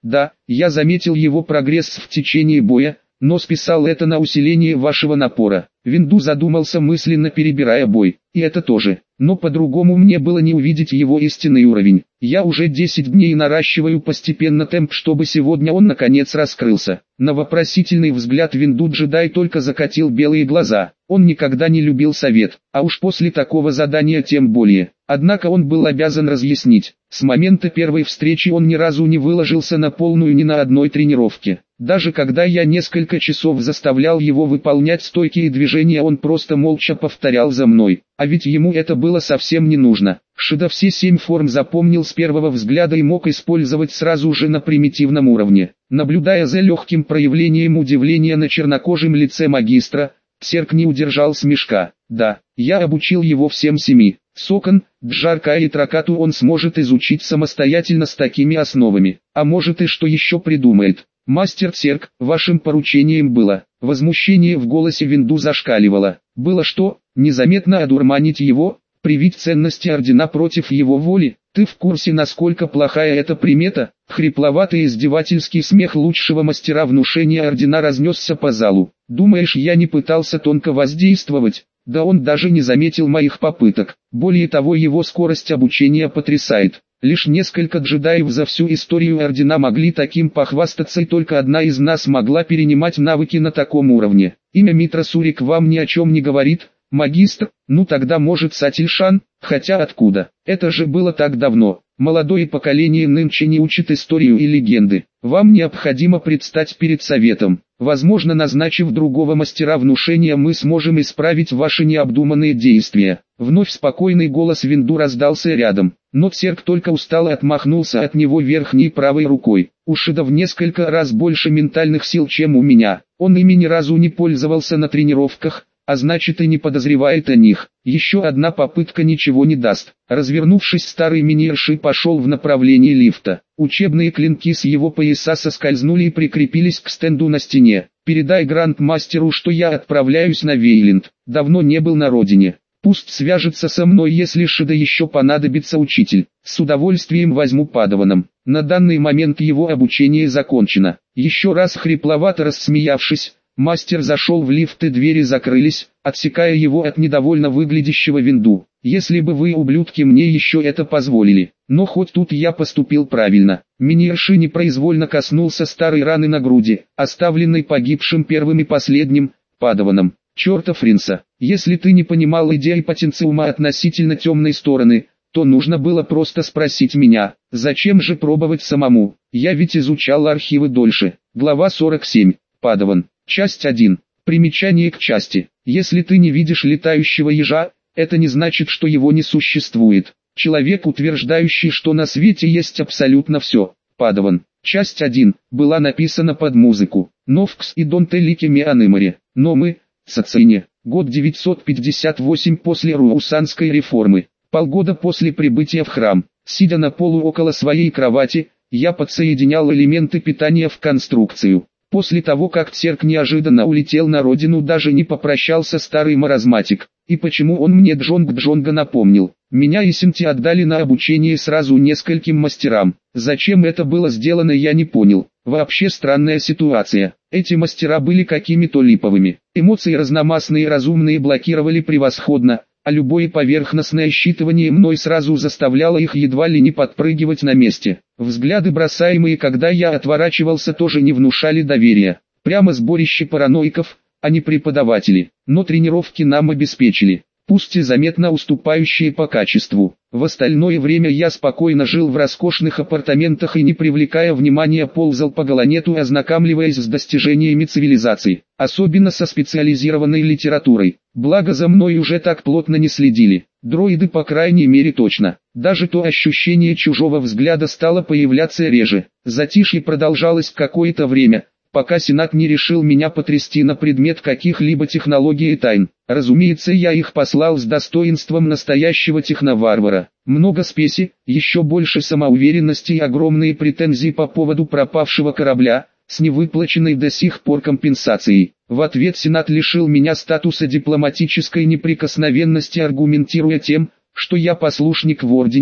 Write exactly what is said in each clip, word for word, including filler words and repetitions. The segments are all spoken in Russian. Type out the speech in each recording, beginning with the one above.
Да, я заметил его прогресс в течение боя, но списал это на усиление вашего напора. Винду задумался, мысленно перебирая бой. И это тоже. Но по-другому мне было не увидеть его истинный уровень. Я уже десять дней наращиваю постепенно темп, чтобы сегодня он наконец раскрылся. На вопросительный взгляд Винду джедай только закатил белые глаза. Он никогда не любил совет, а уж после такого задания тем более. Однако он был обязан разъяснить. С момента первой встречи он ни разу не выложился на полную ни на одной тренировке. Даже когда я несколько часов заставлял его выполнять стойкие движения, он просто молча повторял за мной. А ведь ему это было совсем не нужно. Шида все семь форм запомнил с первого взгляда и мог использовать сразу же на примитивном уровне. Наблюдая за легким проявлением удивления на чернокожем лице магистра, Церк не удержал смешка. Да, я обучил его всем семи. Сокон, Джарка и Тракату он сможет изучить самостоятельно с такими основами. А может и что еще придумает. Мастер Церк, вашим поручением было. Возмущение в голосе Винду зашкаливало. Было что, незаметно одурманить его, привить ценности ордена против его воли? Ты в курсе, насколько плохая эта примета? Хрипловатый издевательский смех лучшего мастера внушения ордена разнесся по залу. Думаешь, я не пытался тонко воздействовать? Да он даже не заметил моих попыток. Более того, его скорость обучения потрясает. Лишь несколько джедаев за всю историю ордена могли таким похвастаться, и только одна из нас могла перенимать навыки на таком уровне. Имя Митра Сурик вам ни о чем не говорит, магистр? Ну тогда может Сатильшан, хотя откуда? Это же было так давно. Молодое поколение нынче не учит историю и легенды. Вам необходимо предстать перед советом. Возможно, назначив другого мастера внушения, мы сможем исправить ваши необдуманные действия. Вновь спокойный голос Винду раздался рядом, но Церк только устало отмахнулся от него верхней правой рукой. У Шида в несколько раз больше ментальных сил, чем у меня. Он ими ни разу не пользовался на тренировках, а значит и не подозревает о них. Еще одна попытка ничего не даст. Развернувшись, старый Миньерши пошел в направлении лифта. Учебные клинки с его пояса соскользнули и прикрепились к стенду на стене. Передай грандмастеру, что я отправляюсь на Вейленд. Давно не был на родине. Пусть свяжется со мной, если Шида еще понадобится учитель. С удовольствием возьму падаваном. На данный момент его обучение закончено. Еще раз хрипловато рассмеявшись, мастер зашел в лифт, и двери закрылись, отсекая его от недовольно выглядящего Винду. Если бы вы, ублюдки, мне еще это позволили. Но хоть тут я поступил правильно. Миньерши непроизвольно коснулся старой раны на груди, оставленной погибшим первым и последним, падаваном. Чертов Ринса, если ты не понимал идеи потенциума относительно темной стороны, то нужно было просто спросить меня. Зачем же пробовать самому? Я ведь изучал архивы дольше. Глава сорок семь. Падаван. Часть один. Примечание к части. Если ты не видишь летающего ежа, это не значит, что его не существует. Человек, утверждающий, что на свете есть абсолютно все. Падаван. Часть один. Была написана под музыку. Новкс и Донте Ликеми Анымаре. Но мы, Цацине. Год девятьсот пятьдесят восемь после Руусанской реформы. Полгода после прибытия в храм. Сидя на полу около своей кровати, я подсоединял элементы питания в конструкцию. После того, как Церк неожиданно улетел на родину, даже не попрощался старый маразматик. И почему он мне Джонг-Джонга напомнил? Меня и Синти отдали на обучение сразу нескольким мастерам. Зачем это было сделано, я не понял. Вообще странная ситуация. Эти мастера были какими-то липовыми. Эмоции разномастные и разумные блокировали превосходно, а любое поверхностное считывание мной сразу заставляло их едва ли не подпрыгивать на месте. Взгляды, бросаемые, когда я отворачивался, тоже не внушали доверия. Прямо сборище параноиков, а не преподаватели. Но тренировки нам обеспечили, пусть и заметно уступающие по качеству. В остальное время я спокойно жил в роскошных апартаментах и, не привлекая внимания, ползал по Галанету, ознакомливаясь с достижениями цивилизации, особенно со специализированной литературой. Благо за мной уже так плотно не следили. Дроиды, по крайней мере, точно. Даже то ощущение чужого взгляда стало появляться реже. Затишье продолжалось какое-то время, пока Сенат не решил меня потрясти на предмет каких-либо технологий и тайн. Разумеется, я их послал с достоинством настоящего техноварвара. Много спеси, еще больше самоуверенности и огромные претензии по поводу пропавшего корабля, с невыплаченной до сих пор компенсацией. В ответ Сенат лишил меня статуса дипломатической неприкосновенности, аргументируя тем, что я послушник в Ордене,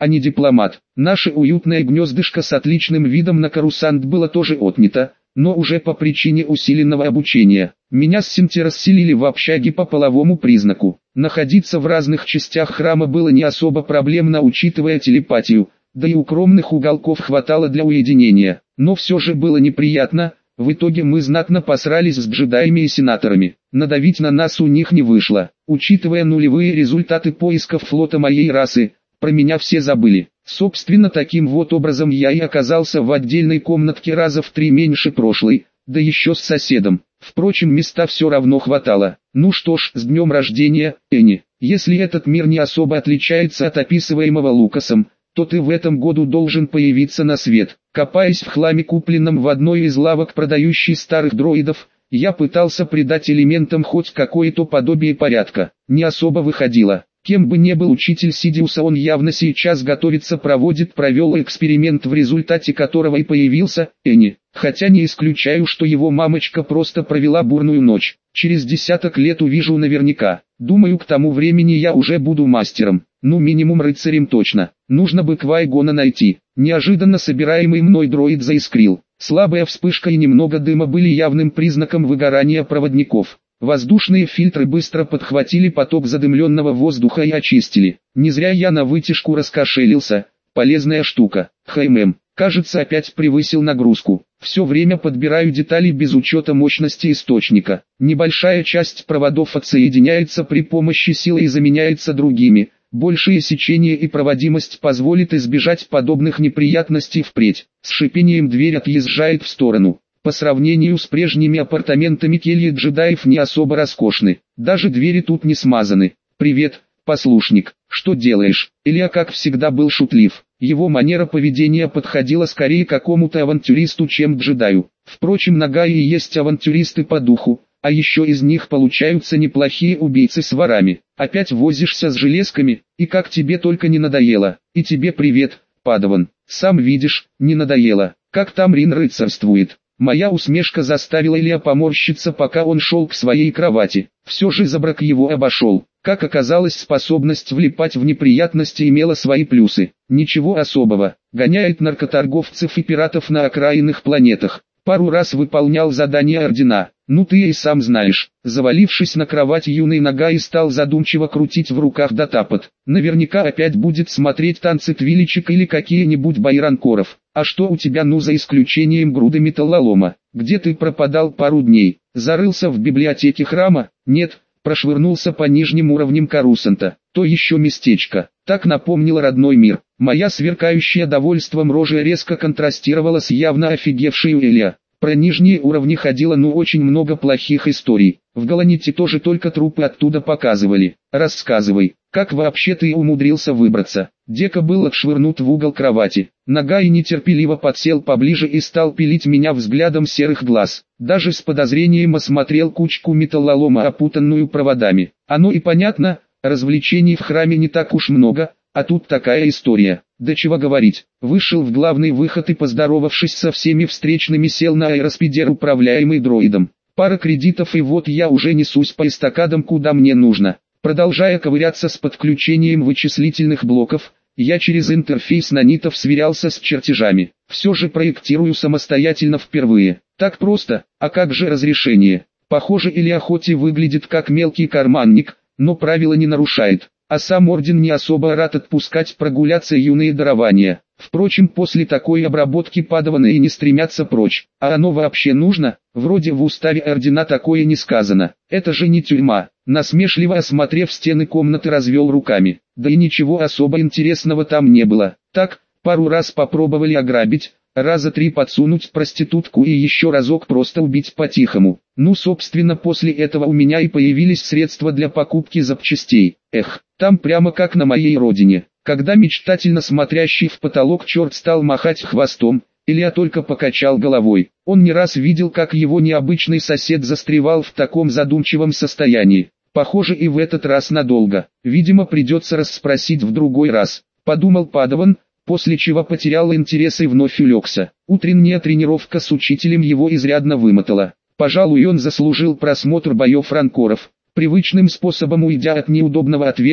а не дипломат. Наше уютное гнездышко с отличным видом на Корусант было тоже отнято, но уже по причине усиленного обучения. Меня с Синти расселили в общаге по половому признаку. Находиться в разных частях храма было не особо проблемно, учитывая телепатию, да и укромных уголков хватало для уединения. Но все же было неприятно, в итоге мы знатно посрались с джедаями и сенаторами. Надавить на нас у них не вышло. Учитывая нулевые результаты поисков флота моей расы, про меня все забыли. Собственно, таким вот образом я и оказался в отдельной комнатке раза в три меньше прошлой, да еще с соседом. Впрочем, места все равно хватало. Ну что ж, с днем рождения, Энни. Если этот мир не особо отличается от описываемого Лукасом, то ты в этом году должен появиться на свет. Копаясь в хламе, купленном в одной из лавок, продающей старых дроидов, я пытался придать элементам хоть какое-то подобие порядка. Не особо выходило. Кем бы ни был учитель Сидиуса, он явно сейчас готовится, проводит, провел эксперимент, в результате которого и появился Энни. Хотя не исключаю, что его мамочка просто провела бурную ночь. Через десяток лет увижу наверняка. Думаю, к тому времени я уже буду мастером. Ну, минимум рыцарем точно. Нужно бы Квай-Гона найти. Неожиданно собираемый мной дроид заискрил. Слабая вспышка и немного дыма были явным признаком выгорания проводников. Воздушные фильтры быстро подхватили поток задымленного воздуха и очистили. Не зря я на вытяжку раскошелился. Полезная штука. ХММ. Кажется, опять превысил нагрузку. Все время подбираю детали без учета мощности источника. Небольшая часть проводов отсоединяется при помощи силы и заменяется другими. Большее сечение и проводимость позволит избежать подобных неприятностей впредь. С шипением дверь отъезжает в сторону. По сравнению с прежними апартаментами кельи джедаев не особо роскошны. Даже двери тут не смазаны. «Привет, послушник, что делаешь?» Илья, как всегда, был шутлив. Его манера поведения подходила скорее к какому-то авантюристу, чем к джедаю. Впрочем, Нагаи и есть авантюристы по духу, а еще из них получаются неплохие убийцы с ворами. Опять возишься с железками, и как тебе только не надоело. И тебе привет, Падаван. Сам видишь, не надоело. Как там Рин рыцарствует? Моя усмешка заставила Илья поморщиться, пока он шел к своей кровати. Все же Забрак его обошел. Как оказалось, способность влипать в неприятности имела свои плюсы. Ничего особого. Гоняет наркоторговцев и пиратов на окраинных планетах. Пару раз выполнял задания ордена. Ну ты и сам знаешь. Завалившись на кровать, юный Нагай стал задумчиво крутить в руках датапад. Наверняка опять будет смотреть танцы твиличек или какие-нибудь бои ранкоров. А что у тебя, ну за исключением груды металлолома? Где ты пропадал пару дней? Зарылся в библиотеке храма? Нет, прошвырнулся по нижним уровням Корусанта. То еще местечко. Так напомнил родной мир. Моя сверкающая довольством рожа резко контрастировала с явно офигевшей Илья. Про нижние уровни ходило ну очень много плохих историй. В Галаните тоже только трупы оттуда показывали. Рассказывай, как вообще ты умудрился выбраться? Дека был отшвырнут в угол кровати. Нагай нетерпеливо подсел поближе и стал пилить меня взглядом серых глаз. Даже с подозрением осмотрел кучку металлолома, опутанную проводами. Оно и понятно, развлечений в храме не так уж много, а тут такая история. Да чего говорить, вышел в главный выход и, поздоровавшись со всеми встречными, сел на аэроспидер, управляемый дроидом. Пара кредитов, и вот я уже несусь по эстакадам куда мне нужно. Продолжая ковыряться с подключением вычислительных блоков, я через интерфейс нанитов сверялся с чертежами. Все же проектирую самостоятельно впервые. Так просто, а как же разрешение? Похоже, Илья хоть и выглядит как мелкий карманник, но правила не нарушает. А сам орден не особо рад отпускать прогуляться юные дарования. Впрочем, после такой обработки Падаваны и не стремятся прочь. А оно вообще нужно? Вроде в уставе ордена такое не сказано. Это же не тюрьма. Насмешливо осмотрев стены комнаты, развел руками. Да и ничего особо интересного там не было. Так, пару раз попробовали ограбить, раза три подсунуть проститутку и еще разок просто убить по-тихому. Ну, собственно, после этого у меня и появились средства для покупки запчастей. Эх, там прямо как на моей родине. Когда мечтательно смотрящий в потолок черт стал махать хвостом, Илья только покачал головой. Он не раз видел, как его необычный сосед застревал в таком задумчивом состоянии. Похоже, и в этот раз надолго. Видимо, придется расспросить в другой раз, подумал Падаван, после чего потерял интерес и вновь улегся. Утренняя тренировка с учителем его изрядно вымотала. Пожалуй, он заслужил просмотр боев ранкоров. Привычным способом уйдя от неудобного ответа,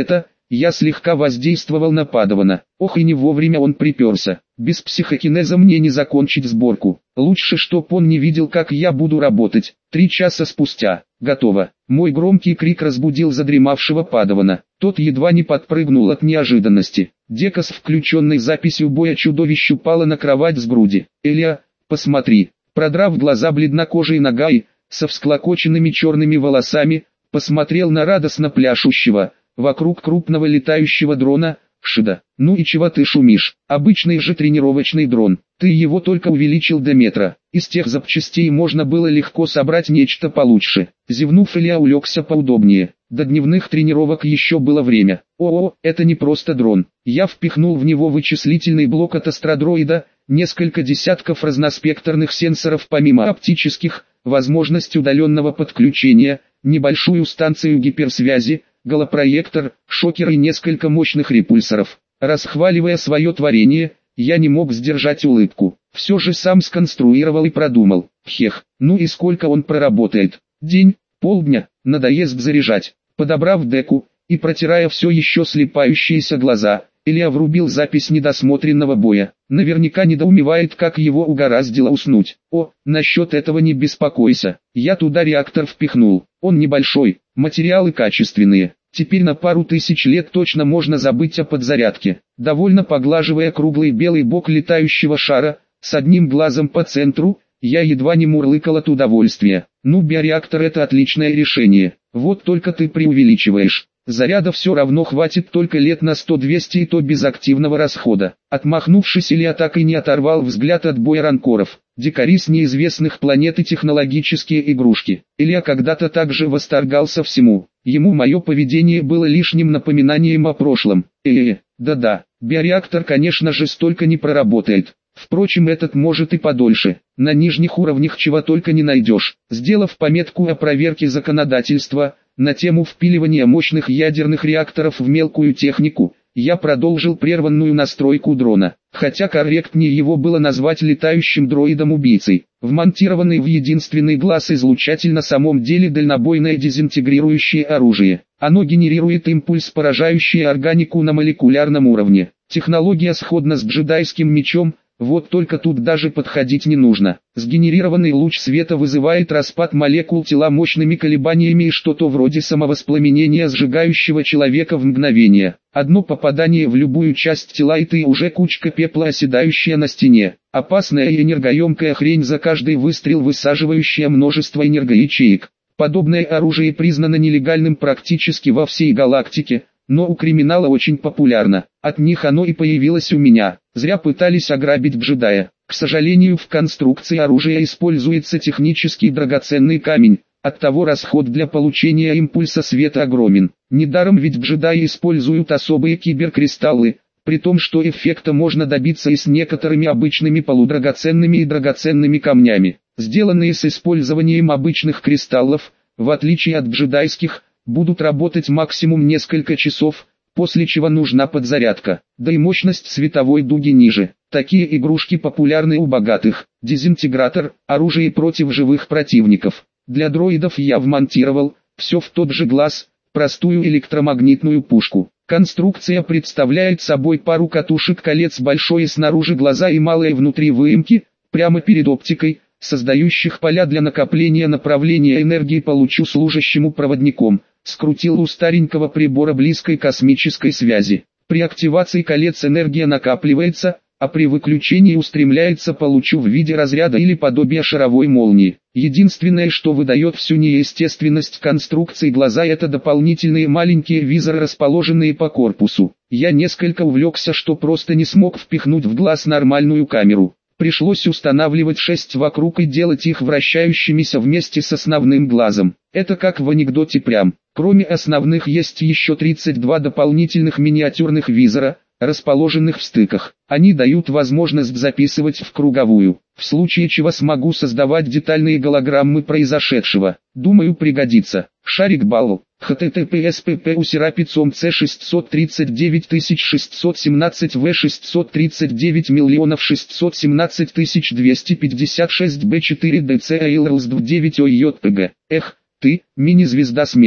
Я слегка воздействовал на Падавана. Ох, и не вовремя он приперся. Без психокинеза мне не закончить сборку. Лучше, чтоб он не видел, как я буду работать. Три часа спустя. Готово. Мой громкий крик разбудил задремавшего Падавана. Тот едва не подпрыгнул от неожиданности. Дека с включенной записью боя чудовищ упала на кровать с груди. «Элия, посмотри!» Продрав глаза бледнокожий Нагай, со всклокоченными черными волосами, посмотрел на радостно пляшущего вокруг крупного летающего дрона, Шида. «Ну и чего ты шумишь? Обычный же тренировочный дрон. Ты его только увеличил до метра. Из тех запчастей можно было легко собрать нечто получше». Зевнув, Илья улегся поудобнее. До дневных тренировок еще было время. О-о, это не просто дрон. Я впихнул в него вычислительный блок от астродроида, несколько десятков разноспектрных сенсоров помимо оптических, возможность удаленного подключения, небольшую станцию гиперсвязи, голопроектор, шокер и несколько мощных репульсоров. Расхваливая свое творение, я не мог сдержать улыбку. Все же сам сконструировал и продумал. Хех, ну и сколько он проработает? День, полдня, надоест заряжать. Подобрав деку и протирая все еще слепающиеся глаза, Илья врубил запись недосмотренного боя. Наверняка недоумевает, как его угораздило уснуть. О, насчет этого не беспокойся. Я туда реактор впихнул. Он небольшой, материалы качественные. Теперь на пару тысяч лет точно можно забыть о подзарядке. Довольно поглаживая круглый белый бок летающего шара, с одним глазом по центру, я едва не мурлыкал от удовольствия. Ну, биореактор — это отличное решение. Вот только ты преувеличиваешь. Заряда все равно хватит только лет на сто-двести, и то без активного расхода. Отмахнувшись, Илья так и не оторвал взгляд от боя ранкоров. Дикари с неизвестных планет и технологические игрушки. Илья когда-то также восторгался всему. Ему мое поведение было лишним напоминанием о прошлом. Э-э, да-да, биореактор, конечно же, столько не проработает. Впрочем, этот может и подольше. На нижних уровнях чего только не найдешь. Сделав пометку о проверке законодательства на тему впиливания мощных ядерных реакторов в мелкую технику, я продолжил прерванную настройку дрона. Хотя корректнее его было назвать летающим дроидом-убийцей. Вмонтированный в единственный глаз излучатель на самом деле дальнобойное дезинтегрирующее оружие. Оно генерирует импульс, поражающий органику на молекулярном уровне. Технология сходна с джедайским мечом. Вот только тут даже подходить не нужно. Сгенерированный луч света вызывает распад молекул тела мощными колебаниями и что-то вроде самовоспламенения, сжигающего человека в мгновение. Одно попадание в любую часть тела, и ты уже кучка пепла, оседающая на стене. Опасная и энергоемкая хрень, за каждый выстрел высаживающая множество энергоячеек. Подобное оружие признано нелегальным практически во всей галактике, но у криминала очень популярно. От них оно и появилось у меня. Зря пытались ограбить джедая. К сожалению, в конструкции оружия используется технический драгоценный камень, оттого расход для получения импульса света огромен. Недаром ведь джедаи используют особые киберкристаллы, при том, что эффекта можно добиться и с некоторыми обычными полудрагоценными и драгоценными камнями. Сделанные с использованием обычных кристаллов, в отличие от джедайских, будут работать максимум несколько часов, после чего нужна подзарядка, да и мощность световой дуги ниже. Такие игрушки популярны у богатых. Дезинтегратор – оружие против живых противников. Для дроидов я вмонтировал, все в тот же глаз, простую электромагнитную пушку. Конструкция представляет собой пару катушек колец, большое снаружи глаза и малое внутри выемки, прямо перед оптикой, создающих поля для накопления направления энергии по лучу, служащему проводником. Скрутил у старенького прибора близкой космической связи. При активации колец энергия накапливается, а при выключении устремляется по лучу в виде разряда или подобия шаровой молнии. Единственное, что выдает всю неестественность конструкции глаза, это дополнительные маленькие визоры, расположенные по корпусу. Я несколько увлекся, что просто не смог впихнуть в глаз нормальную камеру. Пришлось устанавливать шесть вокруг и делать их вращающимися вместе с основным глазом. Это как в анекдоте прям. Кроме основных есть еще тридцать два дополнительных миниатюрных визора, расположенных в стыках. Они дают возможность записывать в круговую. В случае чего смогу создавать детальные голограммы произошедшего. Думаю, пригодится. Шарик Балл. https pp usera c шестьсот тридцать девять тысяч шестьсот семнадцать в шестьсот тридцать девять миллионов шестьсот семнадцать тысяч двести пятьдесят шесть b четыре dc ailrs девять ойjpg. Эх, ты, мини-звезда смерти.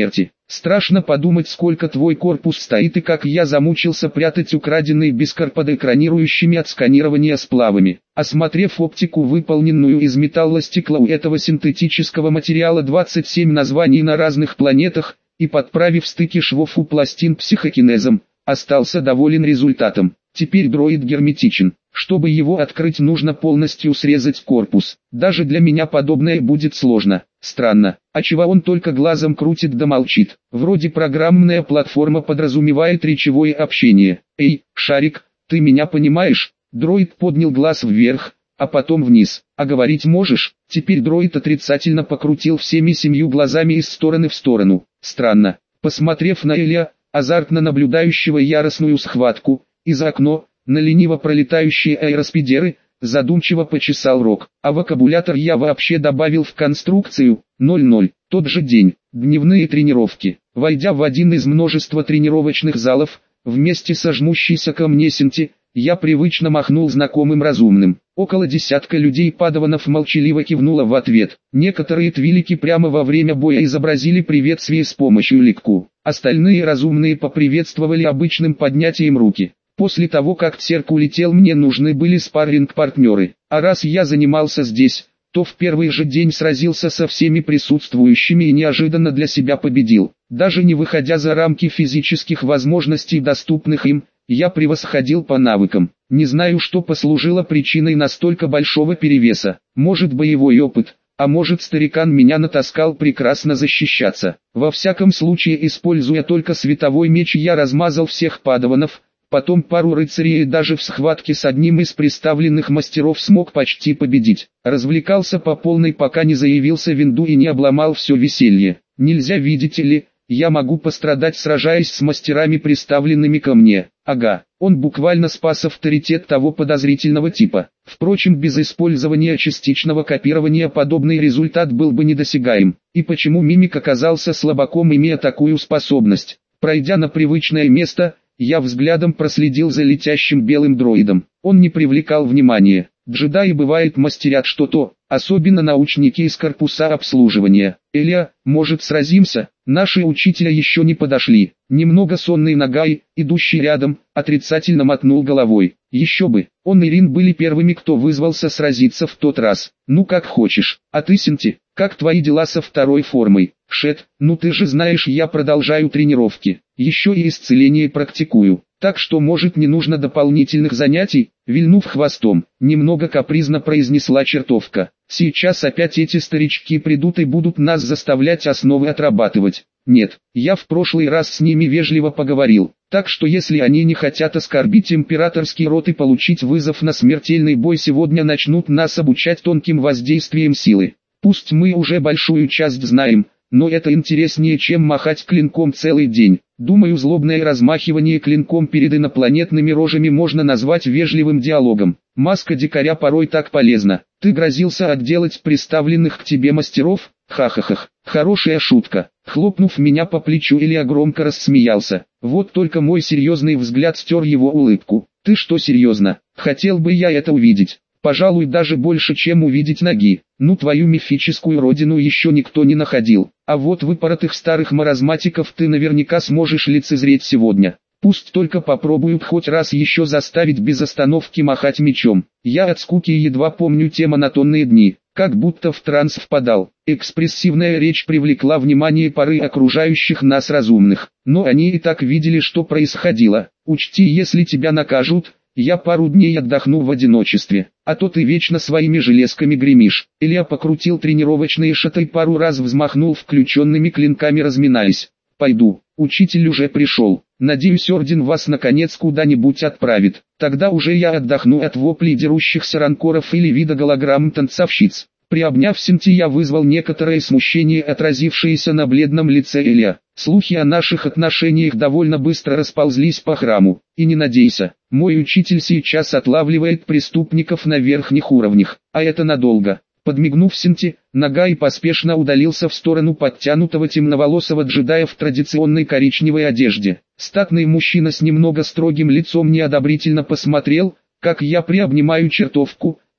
Страшно подумать, сколько твой корпус стоит и как я замучился прятать украденные бескарподоэкранирующими от сканирования сплавами. Осмотрев оптику, выполненную из металлостекла у этого синтетического материала, двадцать семь названий на разных планетах, и подправив стыки швов у пластин психокинезом, остался доволен результатом. Теперь дроид герметичен. Чтобы его открыть, нужно полностью срезать корпус. Даже для меня подобное будет сложно. Странно, а чего он только глазом крутит да молчит? Вроде программная платформа подразумевает речевое общение. Эй, Шарик, ты меня понимаешь? Дроид поднял глаз вверх, а потом вниз. А говорить можешь? Теперь дроид отрицательно покрутил всеми семью глазами из стороны в сторону. Странно. Посмотрев на Эля, азартно наблюдающего яростную схватку, из окна, на лениво пролетающие аэроспидеры, задумчиво почесал рог. А вокабулятор я вообще добавил в конструкцию. ноль ноль. Тот же день. Дневные тренировки. Войдя в один из множества тренировочных залов, вместе со жмущейся ко мне Синти, я привычно махнул знакомым разумным. Около десятка людей-падаванов молчаливо кивнуло в ответ. Некоторые твилики прямо во время боя изобразили приветствие с помощью ликку. Остальные разумные поприветствовали обычным поднятием руки. После того, как Церк улетел, мне нужны были спарринг-партнеры. А раз я занимался здесь, то в первый же день сразился со всеми присутствующими и неожиданно для себя победил. Даже не выходя за рамки физических возможностей, доступных им, я превосходил по навыкам. Не знаю, что послужило причиной настолько большого перевеса. Может, боевой опыт, а может, старикан меня натаскал прекрасно защищаться. Во всяком случае, используя только световой меч, я размазал всех падаванов. Потом пару рыцарей и даже в схватке с одним из представленных мастеров смог почти победить. Развлекался по полной, пока не заявился Винду и не обломал все веселье. Нельзя, видите ли, я могу пострадать, сражаясь с мастерами, представленными ко мне. Ага, он буквально спас авторитет того подозрительного типа. Впрочем, без использования частичного копирования подобный результат был бы недосягаем. И почему Мимик оказался слабаком, имея такую способность? Пройдя на привычное место, я взглядом проследил за летящим белым дроидом. Он не привлекал внимания. Джедаи, бывает, мастерят что-то, особенно научники из корпуса обслуживания. Эля, может, сразимся? Наши учителя еще не подошли. Немного сонный Нагай, идущий рядом, отрицательно мотнул головой. Еще бы, он и Рин были первыми, кто вызвался сразиться в тот раз. Ну как хочешь. А ты, Синти, как твои дела со второй формой? Шет, ну ты же знаешь, я продолжаю тренировки. Еще и исцеление практикую. Так что, может, не нужно дополнительных занятий? Вильнув хвостом, немного капризно произнесла чертовка. Сейчас опять эти старички придут и будут нас заставлять основы отрабатывать. Нет, я в прошлый раз с ними вежливо поговорил. Так что если они не хотят оскорбить императорский род и получить вызов на смертельный бой, сегодня начнут нас обучать тонким воздействием силы. Пусть мы уже большую часть знаем, но это интереснее, чем махать клинком целый день. Думаю, злобное размахивание клинком перед инопланетными рожами можно назвать вежливым диалогом. Маска дикаря порой так полезна. Ты грозился отделать представленных к тебе мастеров? Ха-ха-ха. Хорошая шутка. Хлопнув меня по плечу, Илья громко рассмеялся. Вот только мой серьезный взгляд стер его улыбку. Ты что, серьезно? Хотел бы я это увидеть. Пожалуй, даже больше, чем увидеть ноги. Ну, твою мифическую родину еще никто не находил. А вот выпоротых старых маразматиков ты наверняка сможешь лицезреть сегодня. Пусть только попробуют хоть раз еще заставить без остановки махать мечом. Я от скуки едва помню те монотонные дни, как будто в транс впадал. Экспрессивная речь привлекла внимание поры окружающих нас разумных. Но они и так видели, что происходило. Учти, если тебя накажут, я пару дней отдохну в одиночестве, а то ты вечно своими железками гремишь. Илья покрутил тренировочные шаты и пару раз взмахнул включенными клинками, разминаясь. Пойду, учитель уже пришел. Надеюсь, орден вас наконец куда-нибудь отправит. Тогда уже я отдохну от воплей дерущихся ранкоров или вида голограмм танцовщиц. Приобняв Синти, я вызвал некоторое смущение, отразившееся на бледном лице Илья. Слухи о наших отношениях довольно быстро расползлись по храму. И не надейся, мой учитель сейчас отлавливает преступников на верхних уровнях, а это надолго. Подмигнув Синти, Нагай поспешно удалился в сторону подтянутого темноволосого джедая в традиционной коричневой одежде. Статный мужчина с немного строгим лицом неодобрительно посмотрел, как я приобнимаю чертовку,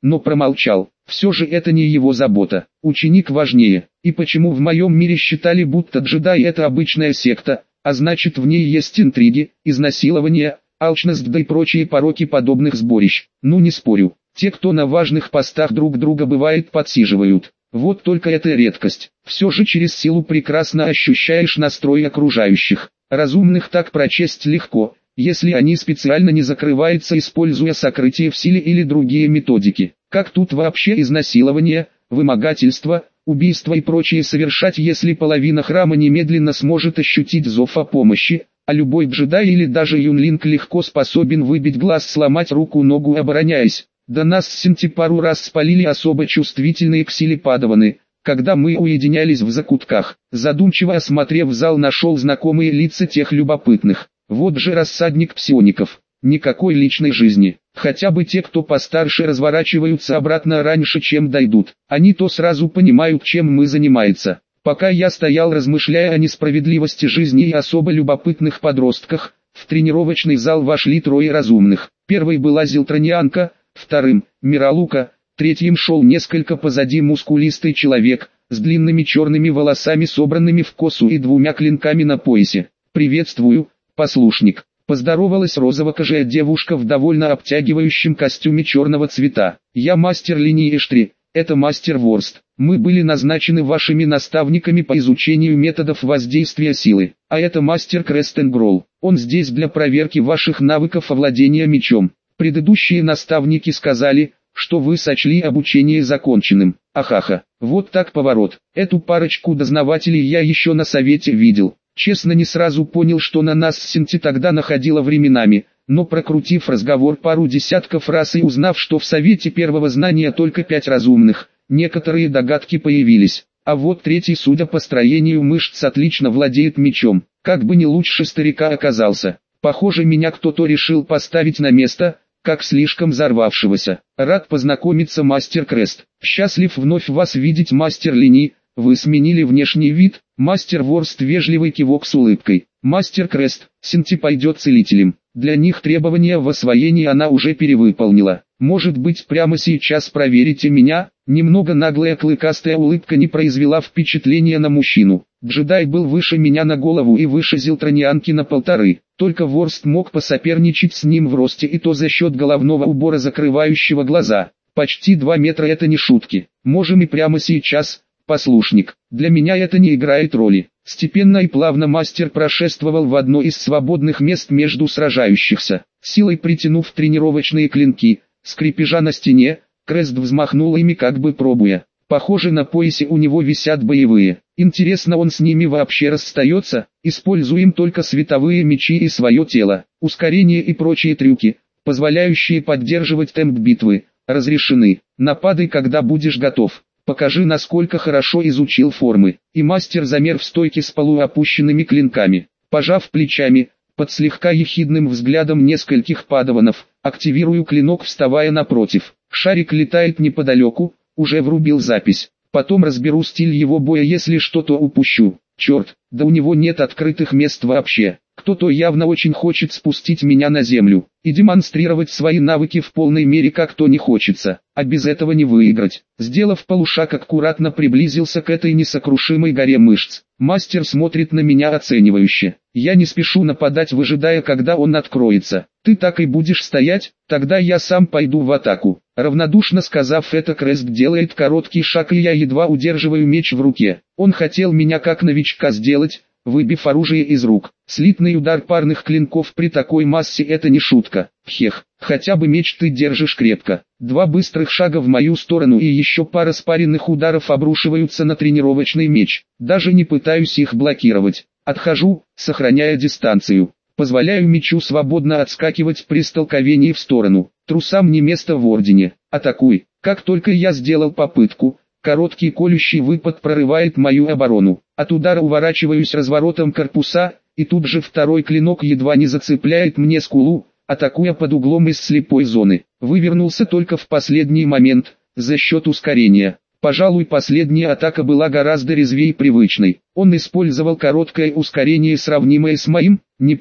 но промолчал. Все же это не его забота. Ученик важнее. И почему в моем мире считали, будто джедай это обычная секта, а значит в ней есть интриги, изнасилования, алчность да и прочие пороки подобных сборищ. Ну не спорю, те, кто на важных постах друг друга бывает подсиживают. Вот только это редкость. Все же через силу прекрасно ощущаешь настрой окружающих. Разумных так прочесть легко, если они специально не закрываются, используя сокрытие в силе или другие методики. Как тут вообще изнасилование, вымогательство, убийство и прочее совершать, если половина храма немедленно сможет ощутить зов о помощи, а любой джедай или даже юнлинг легко способен выбить глаз, сломать руку, ногу, обороняясь. Да нас с Синти пару раз спалили особо чувствительные к силе падаваны, когда мы уединялись в закутках. Задумчиво осмотрев зал, нашел знакомые лица тех любопытных. Вот же рассадник псиоников. Никакой личной жизни. Хотя бы те, кто постарше, разворачиваются обратно раньше, чем дойдут. Они то сразу понимают, чем мы занимаемся. Пока я стоял, размышляя о несправедливости жизни и особо любопытных подростках, в тренировочный зал вошли трое разумных. Первой была зелтронианка, вторым – Миралука, третьим шел несколько позади мускулистый человек, с длинными черными волосами, собранными в косу, и двумя клинками на поясе. «Приветствую, послушник», — поздоровалась розовокожая девушка в довольно обтягивающем костюме черного цвета. «Я мастер линии Эштри, это мастер Ворст. Мы были назначены вашими наставниками по изучению методов воздействия силы, а это мастер Крестенгролл. Он здесь для проверки ваших навыков овладения мечом. Предыдущие наставники сказали, что вы сочли обучение законченным. Ахаха, вот так поворот. Эту парочку дознавателей я еще на совете видел. Честно, не сразу понял, что на нас Синти тогда находила временами, но прокрутив разговор пару десятков раз и узнав, что в совете первого знания только пять разумных, некоторые догадки появились. А вот третий, судя по строению мышц, отлично владеет мечом. Как бы не лучше старика оказался. Похоже, меня кто-то решил поставить на место, как слишком взорвавшегося. Рад познакомиться, мастер Крест. Счастлив вновь вас видеть, мастер Лини. Вы сменили внешний вид. Мастер Ворст вежливый кивок с улыбкой. Мастер Крест, Синти пойдет целителем. Для них требования в освоении она уже перевыполнила. Может быть, прямо сейчас проверите меня? Немного наглая клыкастая улыбка не произвела впечатления на мужчину. Джедай был выше меня на голову и выше зелтронианки на полторы. Только Ворст мог посоперничать с ним в росте, и то за счет головного убора, закрывающего глаза. Почти два метра — это не шутки. Можем и прямо сейчас, послушник. Для меня это не играет роли. Степенно и плавно мастер прошествовал в одно из свободных мест между сражающихся. Силой притянув тренировочные клинки, скрипежа на стене, Крест взмахнул ими, как бы пробуя. Похоже, на поясе у него висят боевые. Интересно, он с ними вообще расстается? Используем только световые мечи и свое тело. Ускорение и прочие трюки, позволяющие поддерживать темп битвы, разрешены. Нападай, когда будешь готов. Покажи, насколько хорошо изучил формы. И мастер замер в стойке с полуопущенными клинками. Пожав плечами, под слегка ехидным взглядом нескольких падаванов, активирую клинок, вставая напротив. Шарик летает неподалеку, уже врубил запись. Потом разберу стиль его боя, если что-то упущу. Черт, да у него нет открытых мест вообще. Кто-то явно очень хочет спустить меня на землю, и демонстрировать свои навыки в полной мере как-то не хочется, а без этого не выиграть. Сделав полушаг, аккуратно приблизился к этой несокрушимой горе мышц. Мастер смотрит на меня оценивающе. Я не спешу нападать, выжидая, когда он откроется. Ты так и будешь стоять? Тогда я сам пойду в атаку. Равнодушно сказав это, Крест делает короткий шаг, и я едва удерживаю меч в руке. Он хотел меня как новичка сделать, выбив оружие из рук. Слитный удар парных клинков при такой массе — это не шутка. Хех, хотя бы меч ты держишь крепко. Два быстрых шага в мою сторону, и еще пара спаренных ударов обрушиваются на тренировочный меч. Даже не пытаюсь их блокировать. Отхожу, сохраняя дистанцию. Позволяю мечу свободно отскакивать при столкновении в сторону. Трусам не место в ордене. Атакуй. Как только я сделал попытку, короткий колющий выпад прорывает мою оборону. От удара уворачиваюсь разворотом корпуса, и тут же второй клинок едва не зацепляет мне скулу, атакуя под углом из слепой зоны. Вывернулся только в последний момент, за счет ускорения. Пожалуй, последняя атака была гораздо резвее привычной. Он использовал короткое ускорение, сравнимое с моим. Неплохо.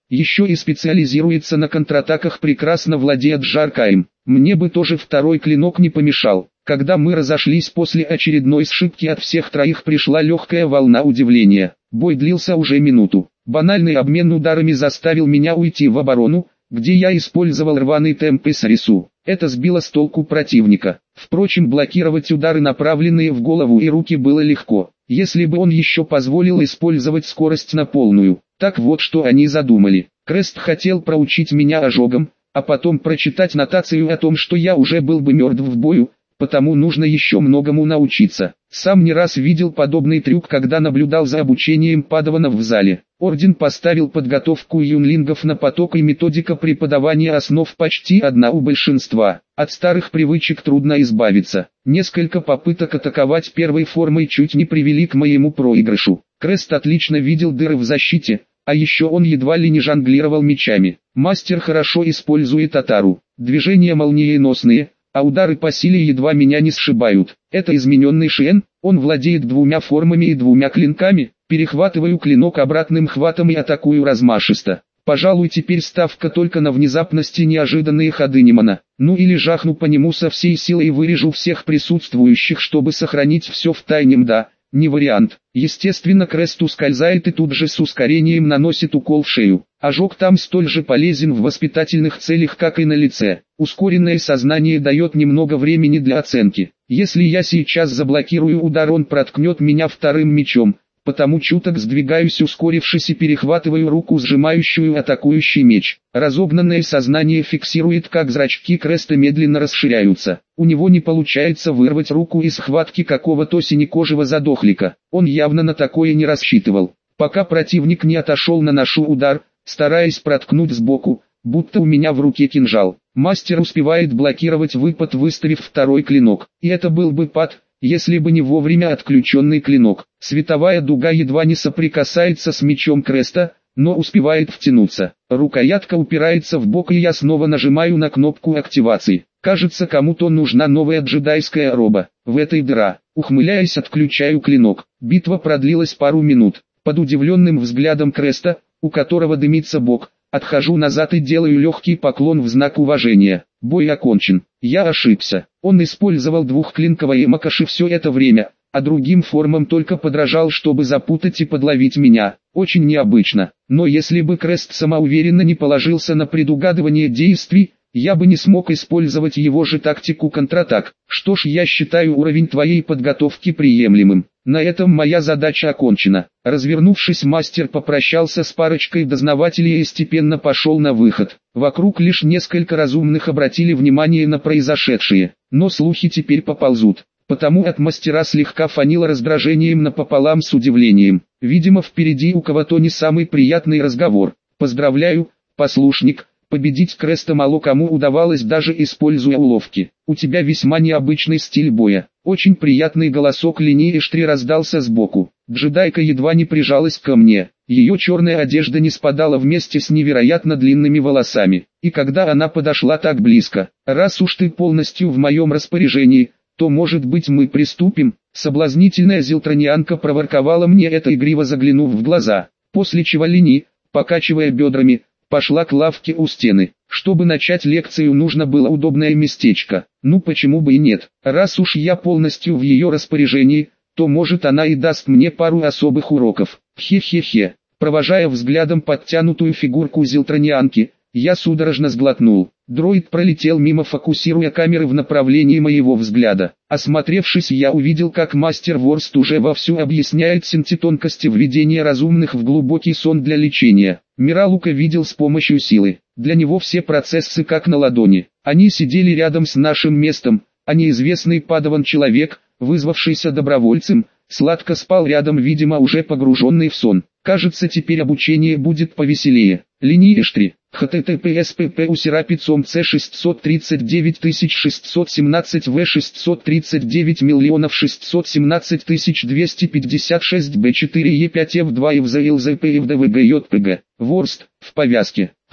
Еще и специализируется на контратаках, прекрасно владеет Джаркаем. Мне бы тоже второй клинок не помешал. Когда мы разошлись после очередной сшибки, от всех троих пришла легкая волна удивления. Бой длился уже минуту. Банальный обмен ударами заставил меня уйти в оборону, где я использовал рваный темп и срису. Это сбило с толку противника. Впрочем, блокировать удары, направленные в голову и руки, было легко, если бы он еще позволил использовать скорость на полную. Так вот, что они задумали. Крест хотел проучить меня ожогом, а потом прочитать нотацию о том, что я уже был бы мертв в бою, потому нужно еще многому научиться. Сам не раз видел подобный трюк, когда наблюдал за обучением падаванов в зале. Орден поставил подготовку юнлингов на поток, и методика преподавания основ почти одна у большинства. От старых привычек трудно избавиться. Несколько попыток атаковать первой формой чуть не привели к моему проигрышу. Крест отлично видел дыры в защите, а еще он едва ли не жонглировал мечами. Мастер хорошо использует атару. Движения молниеносные, а удары по силе едва меня не сшибают. Это измененный Шиэн, он владеет двумя формами и двумя клинками. Перехватываю клинок обратным хватом и атакую размашисто. Пожалуй, теперь ставка только на внезапность и неожиданные ходы Нимана. Ну или жахну по нему со всей силой и вырежу всех присутствующих, чтобы сохранить все в тайне. Мда, не вариант. Естественно, Крест ускользает и тут же с ускорением наносит укол в шею. Ожог там столь же полезен в воспитательных целях, как и на лице. Ускоренное сознание дает немного времени для оценки. Если я сейчас заблокирую удар, он проткнет меня вторым мечом. Потому чуток сдвигаюсь, ускорившись, и перехватываю руку, сжимающую атакующий меч. Разогнанное сознание фиксирует, как зрачки Креста медленно расширяются. У него не получается вырвать руку из схватки какого-то синекожего задохлика. Он явно на такое не рассчитывал. Пока противник не отошел, наношу удар, стараясь проткнуть сбоку, будто у меня в руке кинжал. Мастер успевает блокировать выпад, выставив второй клинок. И это был бы пад, если бы не вовремя отключенный клинок. Световая дуга едва не соприкасается с мечом Креста, но успевает втянуться. Рукоятка упирается в бок, и я снова нажимаю на кнопку активации. Кажется, кому-то нужна новая джедайская роба. В этой дыра. Ухмыляясь, отключаю клинок. Битва продлилась пару минут. Под удивленным взглядом Креста, у которого дымится бок, отхожу назад и делаю легкий поклон в знак уважения. Бой окончен. Я ошибся. Он использовал двухклинковое макаши все это время, а другим формам только подражал, чтобы запутать и подловить меня. Очень необычно. Но если бы Крест самоуверенно не положился на предугадывание действий, я бы не смог использовать его же тактику контратак. Что ж, я считаю уровень твоей подготовки приемлемым. На этом моя задача окончена. Развернувшись, мастер попрощался с парочкой дознавателей и степенно пошел на выход. Вокруг лишь несколько разумных обратили внимание на произошедшее, но слухи теперь поползут. Потому от мастера слегка фанило раздражением напополам с удивлением. Видимо, впереди у кого-то не самый приятный разговор. Поздравляю, послушник. Победить Креста мало кому удавалось, даже используя уловки. У тебя весьма необычный стиль боя. Очень приятный голосок Линии Эштри раздался сбоку. Джедайка едва не прижалась ко мне. Ее черная одежда не спадала вместе с невероятно длинными волосами. И когда она подошла так близко: «Раз уж ты полностью в моем распоряжении, то, может быть, мы приступим?» Соблазнительная зилтронианка проворковала мне это, игриво заглянув в глаза. После чего Лини, покачивая бедрами, пошла к лавке у стены. Чтобы начать лекцию, нужно было удобное местечко. Ну почему бы и нет? Раз уж я полностью в ее распоряжении, то может она и даст мне пару особых уроков. Хе-хе-хе. Провожая взглядом подтянутую фигурку зилтронианки, я судорожно сглотнул. Дроид пролетел мимо, фокусируя камеры в направлении моего взгляда. Осмотревшись, я увидел, как мастер Ворст уже вовсю объясняет Синти тонкости введения разумных в глубокий сон для лечения. Миралука видел с помощью силы. Для него все процессы как на ладони. Они сидели рядом с нашим местом, а неизвестный падаван-человек, вызвавшийся добровольцем, сладко спал рядом, видимо уже погруженный в сон. Кажется, теперь обучение будет повеселее. Линии Эштри. https pp у серапицом c шестьсот тридцать девять тысяч шестьсот семнадцать в шестьсот тридцать девять миллионов шестьсот семнадцать тысяч двести пятьдесят шесть б четыре е пять ф два и в злзп и в двгйпг. Ворст, в повязке.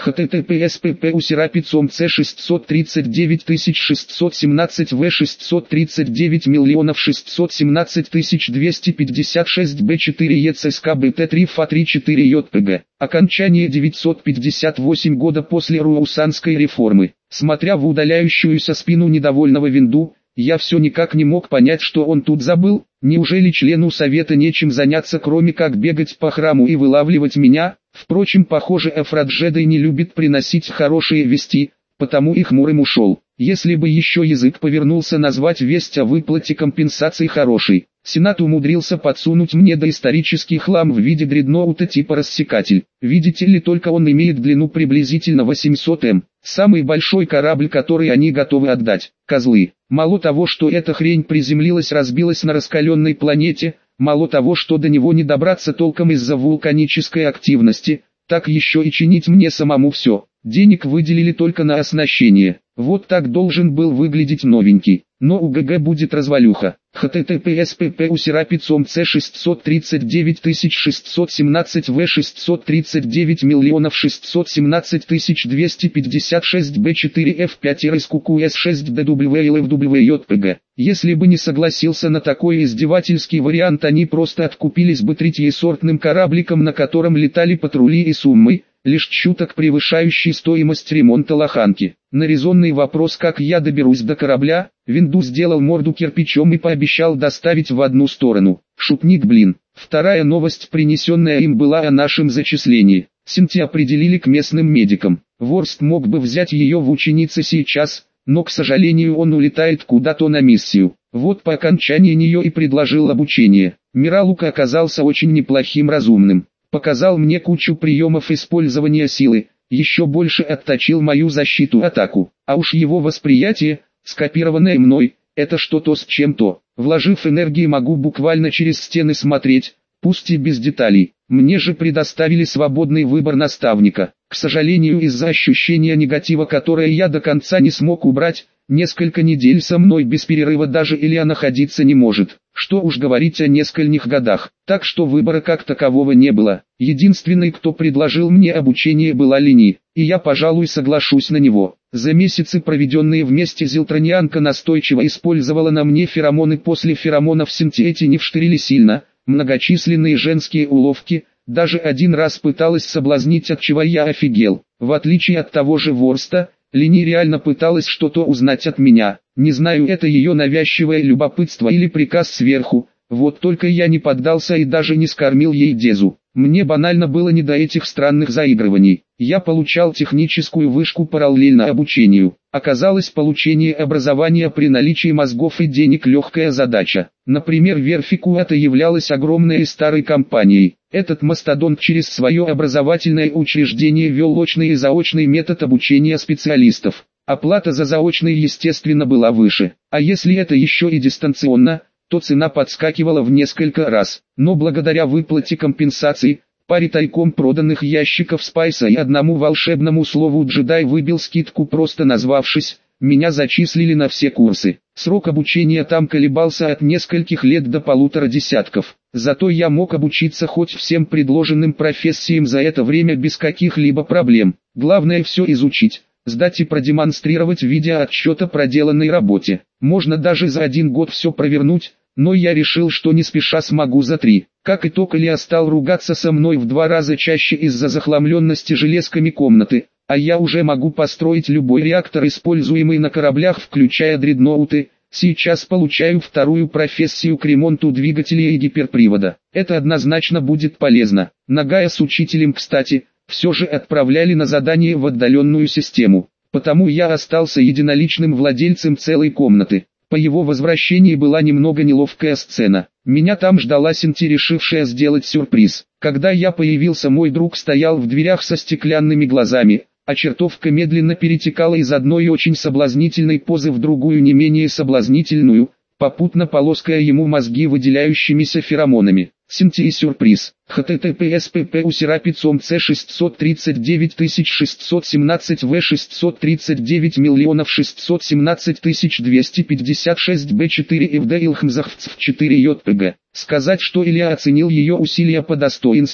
https pp усерапицом c шестьсот тридцать девять тысяч шестьсот семнадцать в шестьсот тридцать девять миллионов шестьсот семнадцать тысяч двести пятьдесят шесть б четыре ецскбт три фа три четыре йпг. Окончание девятьсот пятьдесят восемь года после Руаусанской реформы. Смотря в удаляющуюся спину недовольного Винду, я все никак не мог понять, что он тут забыл. Неужели члену совета нечем заняться, кроме как бегать по храму и вылавливать меня? Впрочем, похоже, Эфраджедой не любит приносить хорошие вести, потому и хмурым ушел. Если бы еще язык повернулся назвать весть о выплате компенсации хорошей. Сенат умудрился подсунуть мне доисторический хлам в виде дредноута типа рассекатель. Видите ли, только он имеет длину приблизительно восемьсот миллиметров. Самый большой корабль, который они готовы отдать. Козлы. Мало того, что эта хрень приземлилась, разбилась на раскаленной планете, мало того, что до него не добраться толком из-за вулканической активности, так еще и чинить мне самому все. Денег выделили только на оснащение. Вот так должен был выглядеть новенький. Но у ГГ будет развалюха. https pp усерапицом c шестьсот тридцать девять тысяч шестьсот семнадцать в шестьсот тридцать девять миллионов шестьсот семнадцать тысяч двести пятьдесят шесть б четыре эф пять эр эс ку ку эс шесть д дабл ю эл эф дабл ю йпг. Если бы не согласился на такой издевательский вариант, они просто откупились бы третьесортным корабликом, на котором летали патрули и суммой, лишь чуток превышающей стоимость ремонта лоханки. На резонный вопрос, как я доберусь до корабля, Винду сделал морду кирпичом и пообещал доставить в одну сторону. Шутник, блин. Вторая новость, принесенная им, была о нашем зачислении. Синти определили к местным медикам. Ворст мог бы взять ее в ученицы сейчас, но, к сожалению, он улетает куда-то на миссию. Вот по окончании нее и предложил обучение. Миралука оказался очень неплохим разумным. Показал мне кучу приемов использования силы, еще больше отточил мою защиту-атаку. А уж его восприятие, скопированное мной, это что-то с чем-то. Вложив энергии, могу буквально через стены смотреть, пусть и без деталей. Мне же предоставили свободный выбор наставника. К сожалению, из-за ощущения негатива, которое я до конца не смог убрать, несколько недель со мной без перерыва даже Илья находиться не может. Что уж говорить о нескольких годах. Так что выбора как такового не было. Единственный, кто предложил мне обучение, была Лини, и я, пожалуй, соглашусь на него. За месяцы, проведенные вместе, зелтронианка настойчиво использовала на мне феромоны. После феромонов Синтиэти не вштырили сильно, многочисленные женские уловки, даже один раз пыталась соблазнить, от чего я офигел. В отличие от того же Ворста, Лини реально пыталась что-то узнать от меня. Не знаю, это ее навязчивое любопытство или приказ сверху, вот только я не поддался и даже не скормил ей дезу. Мне банально было не до этих странных заигрываний. Я получал техническую вышку параллельно обучению. Оказалось, получение образования при наличии мозгов и денег легкая задача. Например, Верфикуата являлась огромной и старой компанией. Этот мастодонт через свое образовательное учреждение вел очный и заочный метод обучения специалистов. Оплата за заочный, естественно, была выше. А если это еще и дистанционно, то цена подскакивала в несколько раз. Но благодаря выплате компенсаций, паре тайком проданных ящиков спайса и одному волшебному слову джедай выбил скидку, просто назвавшись, меня зачислили на все курсы. Срок обучения там колебался от нескольких лет до полутора десятков. Зато я мог обучиться хоть всем предложенным профессиям за это время без каких-либо проблем. Главное все изучить, сдать и продемонстрировать в виде отчета проделанной работе. Можно даже за один год все провернуть, но я решил, что не спеша смогу за три. Как итог, Илья стал ругаться со мной в два раза чаще из-за захламленности железками комнаты, а я уже могу построить любой реактор, используемый на кораблях, включая дредноуты. Сейчас получаю вторую профессию к ремонту двигателей и гиперпривода. Это однозначно будет полезно. Нагая с учителем, кстати, все же отправляли на задание в отдаленную систему, потому я остался единоличным владельцем целой комнаты. По его возвращении была немного неловкая сцена. Меня там ждала Синти, решившая сделать сюрприз. Когда я появился, мой друг стоял в дверях со стеклянными глазами, а чертовка медленно перетекала из одной очень соблазнительной позы в другую не менее соблазнительную, попутно полоская ему мозги выделяющимися феромонами. Синти и сюрприз. https pp усерапицом c шестьсот тридцать девять тысяч шестьсот семнадцать в шестьсот тридцать девять миллионов шестьсот семнадцать тысяч двести пятьдесят шесть б четыре фд илхмзахвцв четыре йпг. Сказать, что Илья оценил ее усилия по достоинству,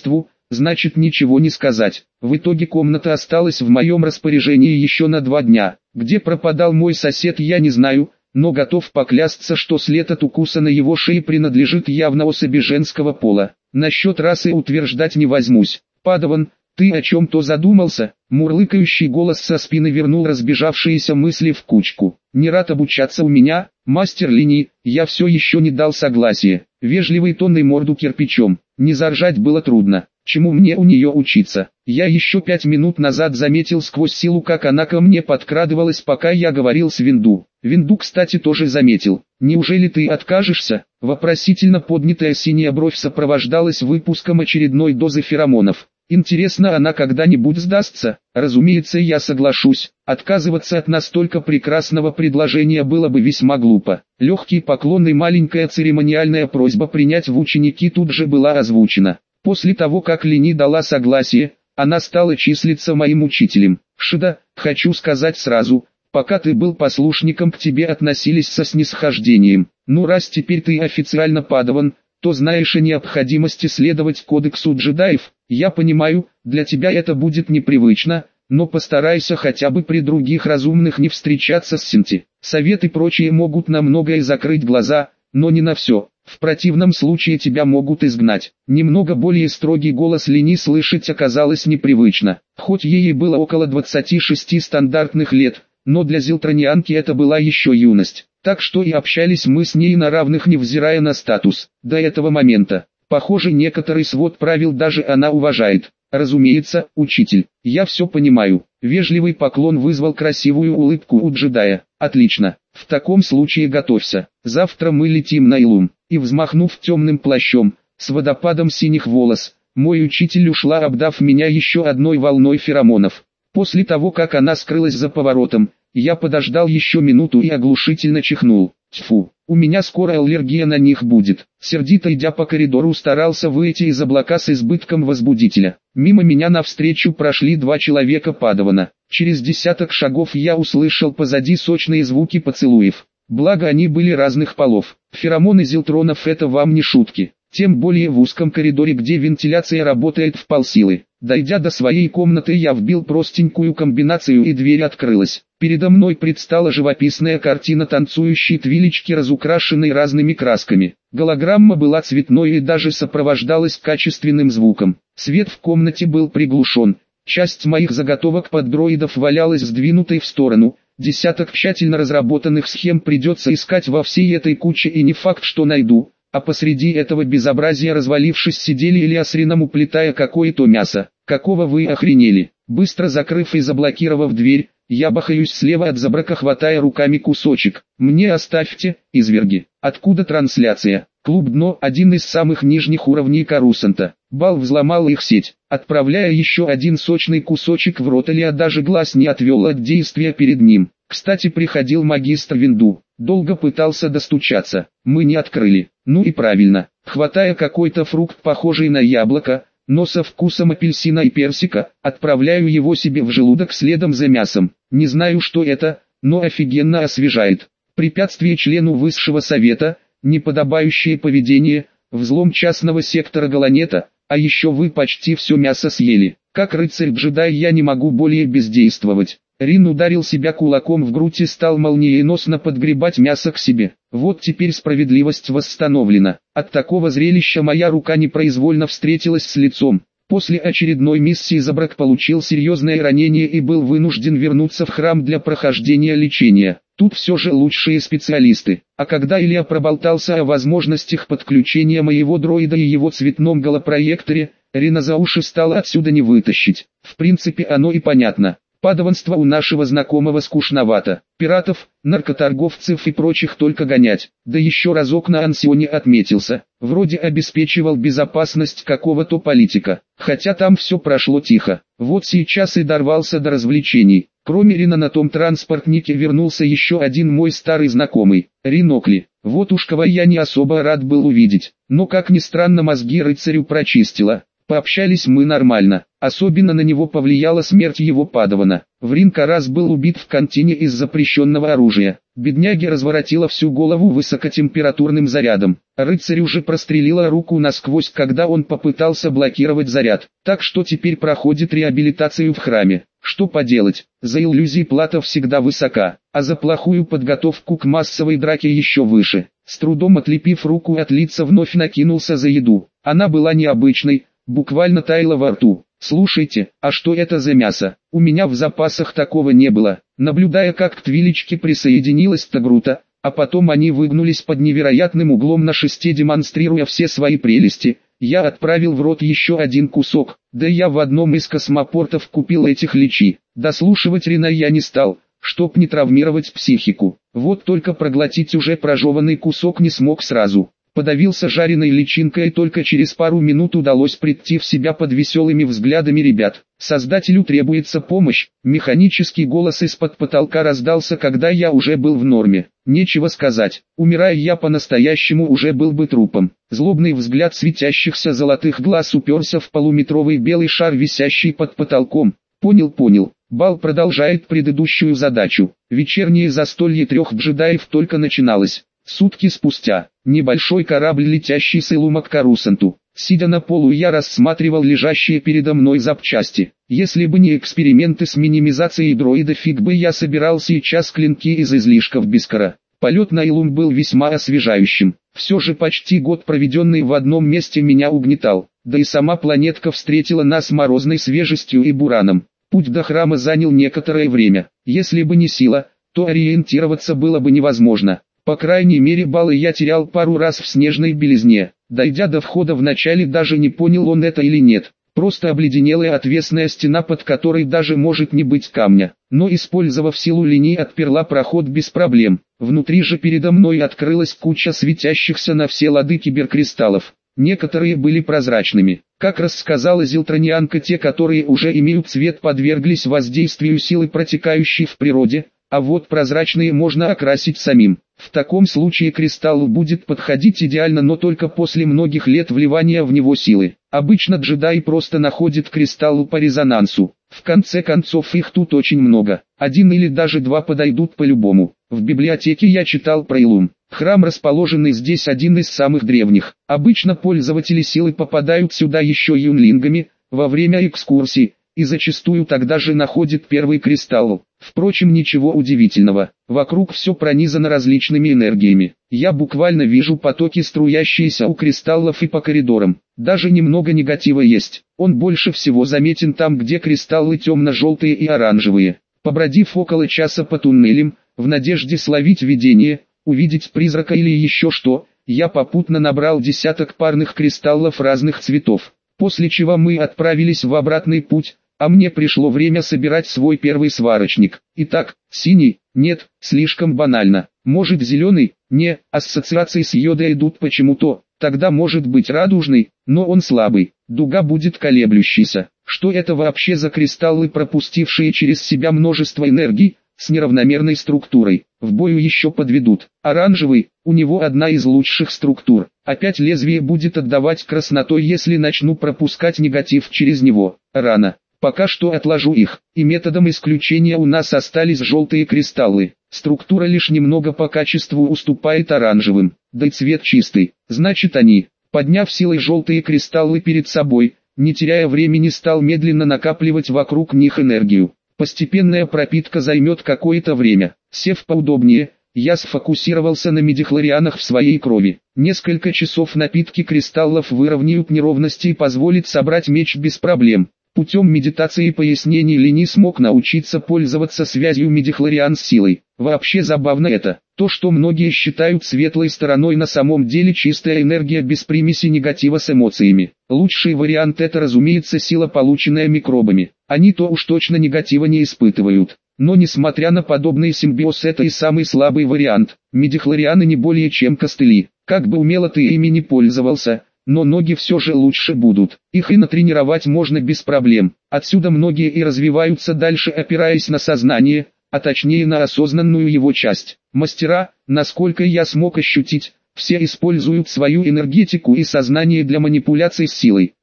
значит ничего не сказать. В итоге комната осталась в моем распоряжении еще на два дня. Где пропадал мой сосед, я не знаю, но готов поклясться, что след от укуса на его шее принадлежит явно особи женского пола. Насчет расы утверждать не возьмусь. Падаван, ты о чем-то задумался? Мурлыкающий голос со спины вернул разбежавшиеся мысли в кучку. Не рад обучаться у меня, мастер линии, я все еще не дал согласия. Вежливый тон и морду кирпичом. Не заржать было трудно. Чему мне у нее учиться? Я еще пять минут назад заметил сквозь силу, как она ко мне подкрадывалась, пока я говорил с Винду. Винду, кстати, тоже заметил. Неужели ты откажешься? Вопросительно поднятая синяя бровь сопровождалась выпуском очередной дозы феромонов. Интересно, она когда-нибудь сдастся? Разумеется, я соглашусь. Отказываться от настолько прекрасного предложения было бы весьма глупо. Легкий поклон и маленькая церемониальная просьба принять в ученики тут же была озвучена. После того, как Лини дала согласие, она стала числиться моим учителем. Шида, хочу сказать сразу, пока ты был послушником, к тебе относились со снисхождением. Ну раз теперь ты официально падаван, то знаешь о необходимости следовать кодексу джедаев. Я понимаю, для тебя это будет непривычно, но постарайся хотя бы при других разумных не встречаться с Синти. Совет и прочие могут на многое закрыть глаза, но не на все. В противном случае тебя могут изгнать. Немного более строгий голос Лини слышать оказалось непривычно. Хоть ей и было около двадцати шести стандартных лет, но для зилтронианки это была еще юность. Так что и общались мы с ней на равных, невзирая на статус. До этого момента. Похоже, некоторый свод правил даже она уважает. Разумеется, учитель, я все понимаю. Вежливый поклон вызвал красивую улыбку у джедая. Отлично. В таком случае готовься. Завтра мы летим на Илум. И взмахнув темным плащом, с водопадом синих волос, мой учитель ушла, обдав меня еще одной волной феромонов. После того, как она скрылась за поворотом, я подождал еще минуту и оглушительно чихнул. Тьфу, у меня скоро аллергия на них будет. Сердито идя по коридору, старался выйти из облака с избытком возбудителя. Мимо меня навстречу прошли два человека падавана. Через десяток шагов я услышал позади сочные звуки поцелуев. Благо они были разных полов. Феромоны зилтронов — это вам не шутки. Тем более в узком коридоре, где вентиляция работает в полсилы. Дойдя до своей комнаты, я вбил простенькую комбинацию, и дверь открылась. Передо мной предстала живописная картина танцующей твилечки, разукрашенной разными красками. Голограмма была цветной и даже сопровождалась качественным звуком. Свет в комнате был приглушен. Часть моих заготовок под дроидов валялась сдвинутой в сторону. Десяток тщательно разработанных схем придется искать во всей этой куче, и не факт, что найду. А посреди этого безобразия, развалившись, сидели Элиасринам, уплетая какое-то мясо. Какого вы охренели? Быстро закрыв и заблокировав дверь, я бахаюсь слева от Забрака, хватая руками кусочек. Мне оставьте, изверги. Откуда трансляция? Клуб Дно, один из самых нижних уровней Корусанта. Бал взломал их сеть. Отправляя еще один сочный кусочек в рот, Элиа даже глаз не отвел от действия перед ним. Кстати, приходил магистр Винду. Долго пытался достучаться. Мы не открыли. Ну и правильно. Хватая какой-то фрукт, похожий на яблоко, но со вкусом апельсина и персика, отправляю его себе в желудок следом за мясом. Не знаю, что это, но офигенно освежает. Препятствие члену высшего совета, неподобающее поведение, взлом частного сектора Галанета, а еще вы почти все мясо съели. Как рыцарь-джедай я не могу более бездействовать. Рин ударил себя кулаком в грудь и стал молниеносно подгребать мясо к себе. Вот теперь справедливость восстановлена. От такого зрелища моя рука непроизвольно встретилась с лицом. После очередной миссии Забрак получил серьезное ранение и был вынужден вернуться в храм для прохождения лечения. Тут все же лучшие специалисты. А когда Илья проболтался о возможностях подключения моего дроида и его цветном голопроекторе, Рина за уши стало отсюда не вытащить. В принципе, оно и понятно. Падаванство у нашего знакомого скучновато. Пиратов, наркоторговцев и прочих только гонять. Да еще разок на Ансионе отметился. Вроде обеспечивал безопасность какого-то политика. Хотя там все прошло тихо. Вот сейчас и дорвался до развлечений. Кроме Рина на том транспортнике вернулся еще один мой старый знакомый. Ринокли. Вот уж кого я не особо рад был увидеть. Но как ни странно, мозги рыцарю прочистила. Пообщались мы нормально. Особенно на него повлияла смерть его падавана. Врин-Карас был убит в контине из запрещенного оружия. Бедняге разворотило всю голову высокотемпературным зарядом. Рыцарю же прострелила руку насквозь, когда он попытался блокировать заряд. Так что теперь проходит реабилитацию в храме. Что поделать, за иллюзии плата всегда высока, а за плохую подготовку к массовой драке еще выше. С трудом отлепив руку от лица, вновь накинулся за еду. Она была необычной, буквально таяла во рту. «Слушайте, а что это за мясо? У меня в запасах такого не было». Наблюдая, как к твилечке присоединилась Тагрута, а потом они выгнулись под невероятным углом на шесте, демонстрируя все свои прелести, я отправил в рот еще один кусок. Да я в одном из космопортов купил этих личи. Дослушивать Рина я не стал, чтоб не травмировать психику. Вот только проглотить уже прожеванный кусок не смог сразу. Подавился жареной личинкой, и только через пару минут удалось прийти в себя под веселыми взглядами ребят. Создателю требуется помощь. Механический голос из-под потолка раздался, когда я уже был в норме. Нечего сказать, умирая я по-настоящему уже был бы трупом. Злобный взгляд светящихся золотых глаз уперся в полуметровый белый шар, висящий под потолком. Понял, понял. Бал продолжает предыдущую задачу. Вечернее застолье трех джедаев только начиналось. Сутки спустя, небольшой корабль, летящий с Илума к Карусанту. Сидя на полу, я рассматривал лежащие передо мной запчасти. Если бы не эксперименты с минимизацией дроида, фиг бы я собирал сейчас клинки из излишков Бискара. Полет на Илум был весьма освежающим. Все же почти год, проведенный в одном месте, меня угнетал. Да и сама планетка встретила нас морозной свежестью и бураном. Путь до храма занял некоторое время. Если бы не сила, то ориентироваться было бы невозможно. По крайней мере, баллы я терял пару раз в снежной белизне. Дойдя до входа, вначале даже не понял, он это или нет. Просто обледенелая отвесная стена, под которой даже может не быть камня. Но, использовав силу линии, отперла проход без проблем. Внутри же передо мной открылась куча светящихся на все лады киберкристаллов. Некоторые были прозрачными. Как рассказала Зилтронианка, те, которые уже имеют цвет, подверглись воздействию силы, протекающей в природе, а вот прозрачные можно окрасить самим. В таком случае кристалл будет подходить идеально, но только после многих лет вливания в него силы. Обычно джедаи просто находят кристаллы по резонансу. В конце концов, их тут очень много. Один или даже два подойдут по-любому. В библиотеке я читал про Илум. Храм, расположенный здесь, один из самых древних. Обычно пользователи силы попадают сюда еще юнлингами, во время экскурсий, и зачастую тогда же находят первый кристалл. Впрочем, ничего удивительного. Вокруг все пронизано различными энергиями. Я буквально вижу потоки, струящиеся у кристаллов и по коридорам. Даже немного негатива есть. Он больше всего заметен там, где кристаллы темно-желтые и оранжевые. Побродив около часа по туннелям, в надежде словить видение, увидеть призрака или еще что, я попутно набрал десяток парных кристаллов разных цветов. После чего мы отправились в обратный путь, а мне пришло время собирать свой первый сварочник. Итак, синий? Нет, слишком банально. Может, зеленый? Не, ассоциации с йодой идут почему-то. Тогда может быть радужный, но он слабый. Дуга будет колеблющийся. Что это вообще за кристаллы, пропустившие через себя множество энергий, с неравномерной структурой? В бою еще подведут. Оранжевый, у него одна из лучших структур. Опять лезвие будет отдавать краснотой, если начну пропускать негатив через него. Рано. Пока что отложу их, и методом исключения у нас остались желтые кристаллы. Структура лишь немного по качеству уступает оранжевым, да и цвет чистый. Значит, они, подняв силой желтые кристаллы перед собой, не теряя времени, стал медленно накапливать вокруг них энергию. Постепенная пропитка займет какое-то время. Сев поудобнее, я сфокусировался на мидихлорианах в своей крови. Несколько часов напитки кристаллов выровняют неровности и позволит собрать меч без проблем. Путем медитации и пояснений Лини смог научиться пользоваться связью мидихлориан с силой. Вообще забавно это. То, что многие считают светлой стороной, на самом деле чистая энергия без примеси негатива с эмоциями. Лучший вариант — это, разумеется, сила, полученная микробами. Они-то уж точно негатива не испытывают. Но несмотря на подобный симбиоз, это и самый слабый вариант. Мидихлорианы не более чем костыли. Как бы умело ты ими не пользовался, но ноги все же лучше будут. Их и натренировать можно без проблем. Отсюда многие и развиваются дальше, опираясь на сознание, а точнее на осознанную его часть. Мастера, насколько я смог ощутить, все используют свою энергетику и сознание для манипуляций с силой.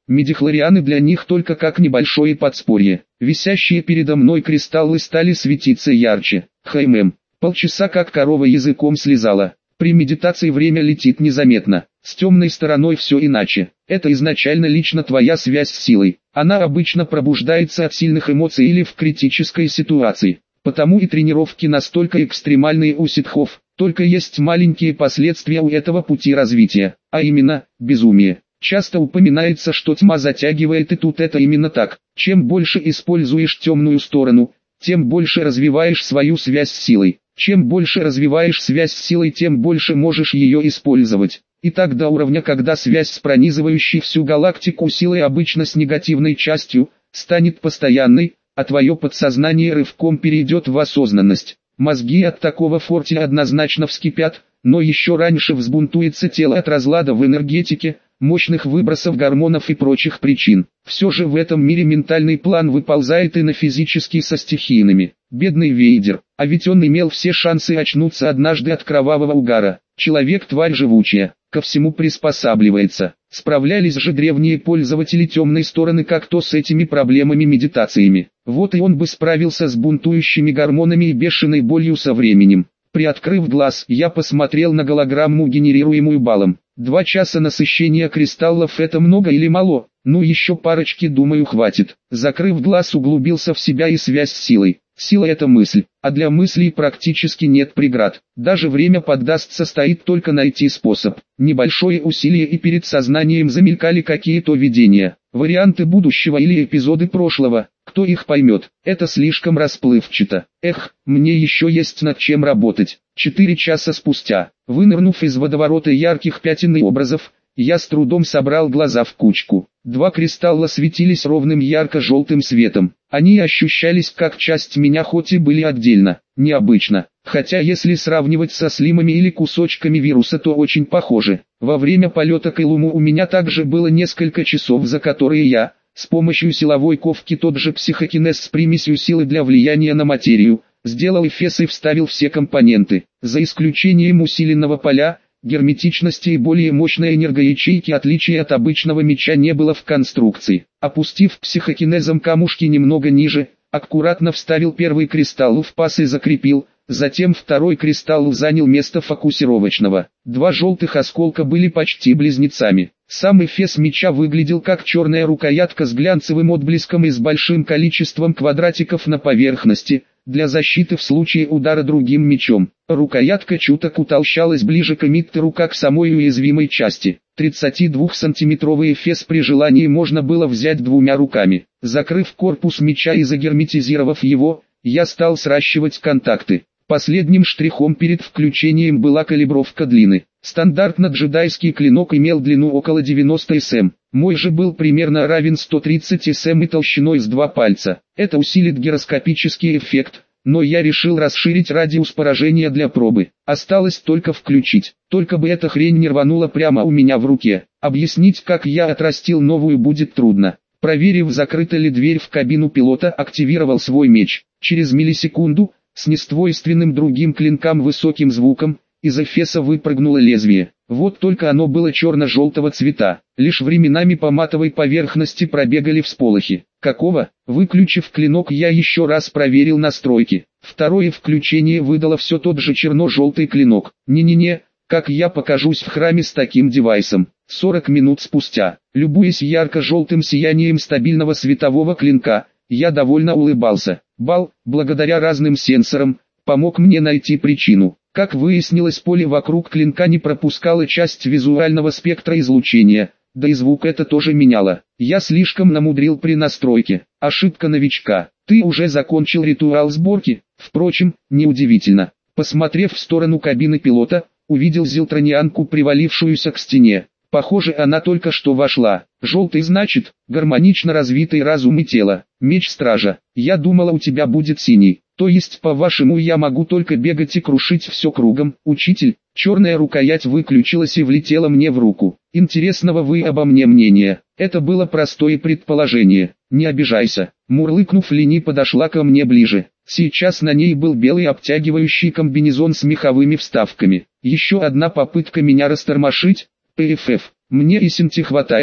Мидихлорианы для них только как небольшое подспорье. Висящие передо мной кристаллы стали светиться ярче. Хм, полчаса как корова языком слезала. При медитации время летит незаметно. С темной стороной все иначе. Это изначально лично твоя связь с силой. Она обычно пробуждается от сильных эмоций или в критической ситуации. Потому и тренировки настолько экстремальные у ситхов. Только есть маленькие последствия у этого пути развития, а именно, безумие. Часто упоминается, что тьма затягивает, и тут это именно так. Чем больше используешь темную сторону, тем больше развиваешь свою связь с силой. Чем больше развиваешь связь с силой, тем больше можешь ее использовать. И так до уровня, когда связь с пронизывающей всю галактику силой, обычно с негативной частью, станет постоянной, а твое подсознание рывком перейдет в осознанность. Мозги от такого фортеля однозначно вскипят, но еще раньше взбунтуется тело от разлада в энергетике, мощных выбросов гормонов и прочих причин. Все же в этом мире ментальный план выползает и на физический со стихийными. Бедный Вейдер, а ведь он имел все шансы очнуться однажды от кровавого угара. Человек тварь живучая, ко всему приспосабливается. Справлялись же древние пользователи темной стороны как-то с этими проблемами-медитациями. Вот и он бы справился с бунтующими гормонами и бешеной болью со временем. Приоткрыв глаз, я посмотрел на голограмму, генерируемую балом. Два часа насыщения кристаллов — это много или мало? Ну еще парочки, думаю, хватит. Закрыв глаз, углубился в себя и связь с силой. Сила — это мысль, а для мыслей практически нет преград. Даже время поддастся, стоит только найти способ. Небольшое усилие, и перед сознанием замелькали какие-то видения. Варианты будущего или эпизоды прошлого. Кто их поймет? Это слишком расплывчато. Эх, мне еще есть над чем работать. Четыре часа спустя, вынырнув из водоворота ярких пятен и образов, я с трудом собрал глаза в кучку. Два кристалла светились ровным ярко-желтым светом. Они ощущались как часть меня, хоть и были отдельно. Необычно. Хотя если сравнивать со слимами или кусочками вируса, то очень похожи. Во время полета к Илуму у меня также было несколько часов, за которые я, с помощью силовой ковки, тот же психокинез с примесью силы для влияния на материю, сделал эфес и вставил все компоненты. За исключением усиленного поля, герметичности и более мощной энергоячейки, отличия от обычного меча не было в конструкции. Опустив психокинезом камушки немного ниже, аккуратно вставил первый кристалл в паз и закрепил, затем второй кристалл занял место фокусировочного. Два желтых осколка были почти близнецами. Сам эфес меча выглядел как черная рукоятка с глянцевым отблеском и с большим количеством квадратиков на поверхности, для защиты в случае удара другим мечом. Рукоятка чуток утолщалась ближе к эмиттеру, как к самой уязвимой части. тридцатидвухсантиметровый эфес при желании можно было взять двумя руками. Закрыв корпус меча и загерметизировав его, я стал сращивать контакты. Последним штрихом перед включением была калибровка длины. Стандартно джедайский клинок имел длину около девяноста сантиметров. Мой же был примерно равен сто тридцать сантиметров и толщиной с два пальца. Это усилит гироскопический эффект, но я решил расширить радиус поражения для пробы. Осталось только включить. Только бы эта хрень не рванула прямо у меня в руке. Объяснить, как я отрастил новую, будет трудно. Проверив, закрыта ли дверь в кабину пилота, активировал свой меч. Через миллисекунду, с несвойственным другим клинкам высоким звуком, из эфеса выпрыгнуло лезвие. Вот только оно было черно-желтого цвета. Лишь временами по матовой поверхности пробегали всполохи. Какого? Выключив клинок, я еще раз проверил настройки. Второе включение выдало все тот же черно-желтый клинок. Не-не-не, как я покажусь в храме с таким девайсом. сорок минут спустя, любуясь ярко-желтым сиянием стабильного светового клинка, я довольно улыбался. Бал, благодаря разным сенсорам, помог мне найти причину. Как выяснилось, поле вокруг клинка не пропускало часть визуального спектра излучения, да и звук это тоже меняло. Я слишком намудрил при настройке. Ошибка новичка. Ты уже закончил ритуал сборки? Впрочем, неудивительно. Посмотрев в сторону кабины пилота, увидел зилтронианку, привалившуюся к стене. Похоже, она только что вошла. Желтый значит, гармонично развитый разум и тело. Меч стража. Я думала, у тебя будет синий. То есть, по-вашему, я могу только бегать и крушить все кругом? Учитель, черная рукоять выключилась и влетела мне в руку. Интересного вы обо мне мнения? Это было простое предположение. Не обижайся. Мурлыкнув, Лини подошла ко мне ближе. Сейчас на ней был белый обтягивающий комбинезон с меховыми вставками. Еще одна попытка меня растормошить? ПФФ. Мне и синти хватает,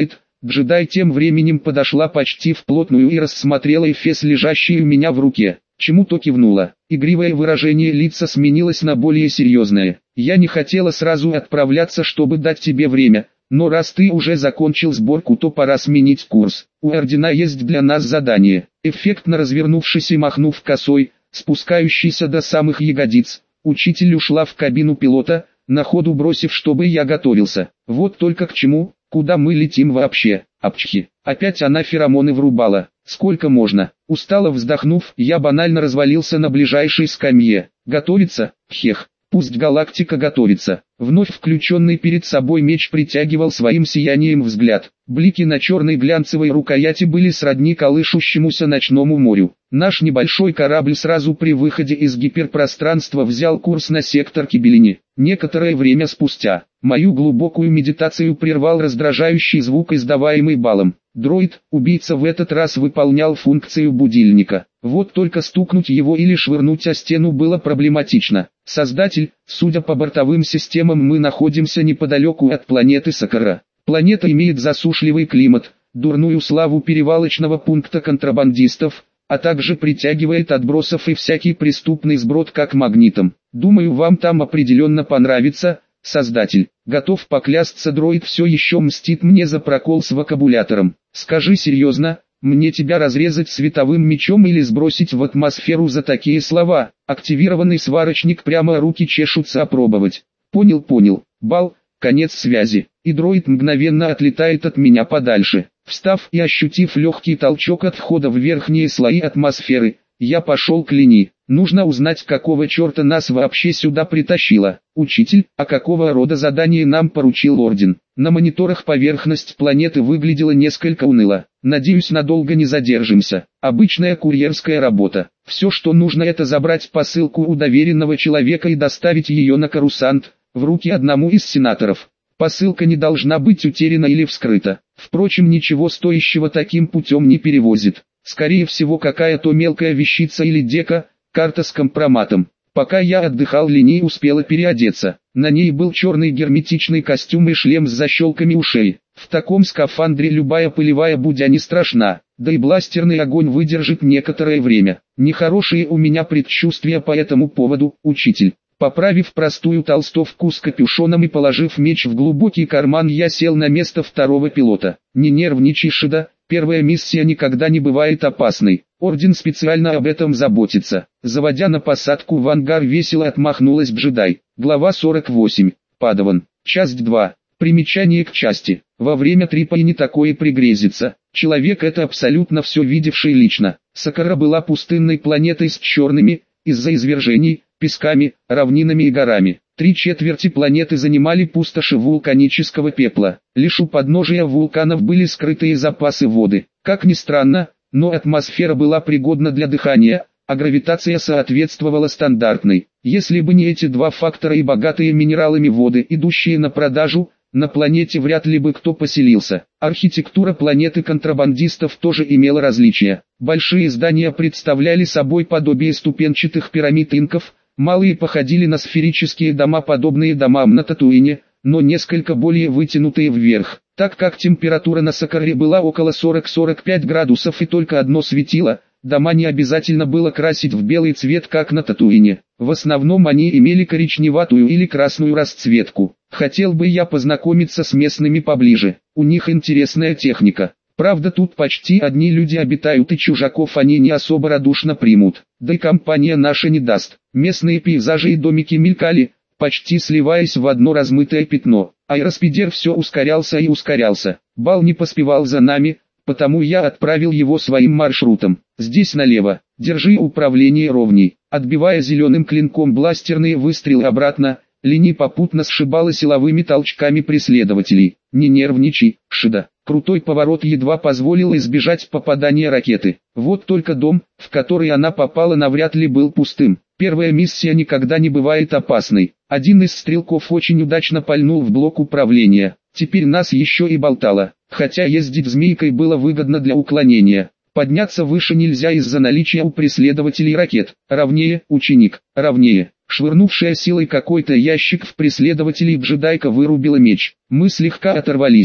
Джедай тем временем подошла почти вплотную и рассмотрела эфес, лежащий у меня в руке. Чему-то кивнула. Игривое выражение лица сменилось на более серьезное. «Я не хотела сразу отправляться, чтобы дать тебе время, но раз ты уже закончил сборку, то пора сменить курс. У Ордена есть для нас задание». Эффектно развернувшись и махнув косой, спускающийся до самых ягодиц, учитель ушла в кабину пилота, на ходу бросив, чтобы я готовился. Вот только к чему, куда мы летим вообще? Апчхи. Опять она феромоны врубала. Сколько можно? Устало вздохнув, я банально развалился на ближайшей скамье. Готовиться? Хех. Пусть галактика готовится. Вновь включенный перед собой меч притягивал своим сиянием взгляд. Блики на черной глянцевой рукояти были сродни колышущемуся ночному морю. Наш небольшой корабль сразу при выходе из гиперпространства взял курс на сектор Кибелини. Некоторое время спустя, мою глубокую медитацию прервал раздражающий звук, издаваемый балом. Дроид-убийца в этот раз выполнял функцию будильника. Вот только стукнуть его или швырнуть о стену было проблематично. Создатель, судя по бортовым системам, мы находимся неподалеку от планеты Сакара. Планета имеет засушливый климат, дурную славу перевалочного пункта контрабандистов, а также притягивает отбросов и всякий преступный сброд как магнитом. Думаю, вам там определенно понравится. Создатель, готов поклясться, дроид все еще мстит мне за прокол с вокабулятором. Скажи серьезно, мне тебя разрезать световым мечом или сбросить в атмосферу за такие слова? Активированный сварочник, прямо руки чешутся опробовать. Понял, понял. Бал, конец связи. И дроид мгновенно отлетает от меня подальше. Встав и ощутив легкий толчок от входа в верхние слои атмосферы, я пошел к Лени. Нужно узнать, какого черта нас вообще сюда притащило. Учитель, а какого рода задание нам поручил Орден? На мониторах поверхность планеты выглядела несколько уныло. Надеюсь, надолго не задержимся. Обычная курьерская работа. Все, что нужно, это забрать посылку у доверенного человека и доставить ее на Корусант, в руки одному из сенаторов. Посылка не должна быть утеряна или вскрыта. Впрочем, ничего стоящего таким путем не перевозит. Скорее всего, какая-то мелкая вещица или дека, карта с компроматом. Пока я отдыхал, Лени успела переодеться. На ней был черный герметичный костюм и шлем с защелками ушей. В таком скафандре любая пылевая будя не страшна, да и бластерный огонь выдержит некоторое время. Нехорошие у меня предчувствия по этому поводу, учитель. Поправив простую толстовку с капюшоном и положив меч в глубокий карман, я сел на место второго пилота. Не нервничай, Шида, первая миссия никогда не бывает опасной. Орден специально об этом заботится. Заводя на посадку в ангар, весело отмахнулась Джедай. Глава сорок восемь. Падаван. Часть два. Примечание к части. Во время трипа и не такое пригрезится. Человек, это абсолютно все видевший лично. Сакара была пустынной планетой с черными, из-за извержений, песками, равнинами и горами. Три четверти планеты занимали пустоши вулканического пепла. Лишь у подножия вулканов были скрытые запасы воды. Как ни странно, но атмосфера была пригодна для дыхания, а гравитация соответствовала стандартной. Если бы не эти два фактора и богатые минералами воды, идущие на продажу, на планете вряд ли бы кто поселился. Архитектура планеты контрабандистов тоже имела различия. Большие здания представляли собой подобие ступенчатых пирамид инков, малые походили на сферические дома, подобные домам на Татуине, но несколько более вытянутые вверх. Так как температура на Сакаре была около сорок-сорок пять градусов и только одно светило, дома не обязательно было красить в белый цвет, как на Татуине. В основном они имели коричневатую или красную расцветку. Хотел бы я познакомиться с местными поближе, у них интересная техника. Правда, тут почти одни люди обитают, и чужаков они не особо радушно примут. Да и компания наша не даст. Местные пейзажи и домики мелькали, почти сливаясь в одно размытое пятно. Аэроспидер все ускорялся и ускорялся. Бал не поспевал за нами, потому я отправил его своим маршрутом. Здесь налево, держи управление ровней. Отбивая зеленым клинком бластерные выстрелы обратно, Лени попутно сшибала силовыми толчками преследователей. Не нервничай, Шида. Крутой поворот едва позволил избежать попадания ракеты. Вот только дом, в который она попала, навряд ли был пустым. Первая миссия никогда не бывает опасной. Один из стрелков очень удачно пальнул в блок управления. Теперь нас еще и болтало. Хотя ездить змейкой было выгодно для уклонения. Подняться выше нельзя из-за наличия у преследователей ракет. Ровнее, ученик, ровнее. Швырнувшая силой какой-то ящик в преследователей, джедайка вырубила меч. Мы слегка оторвались.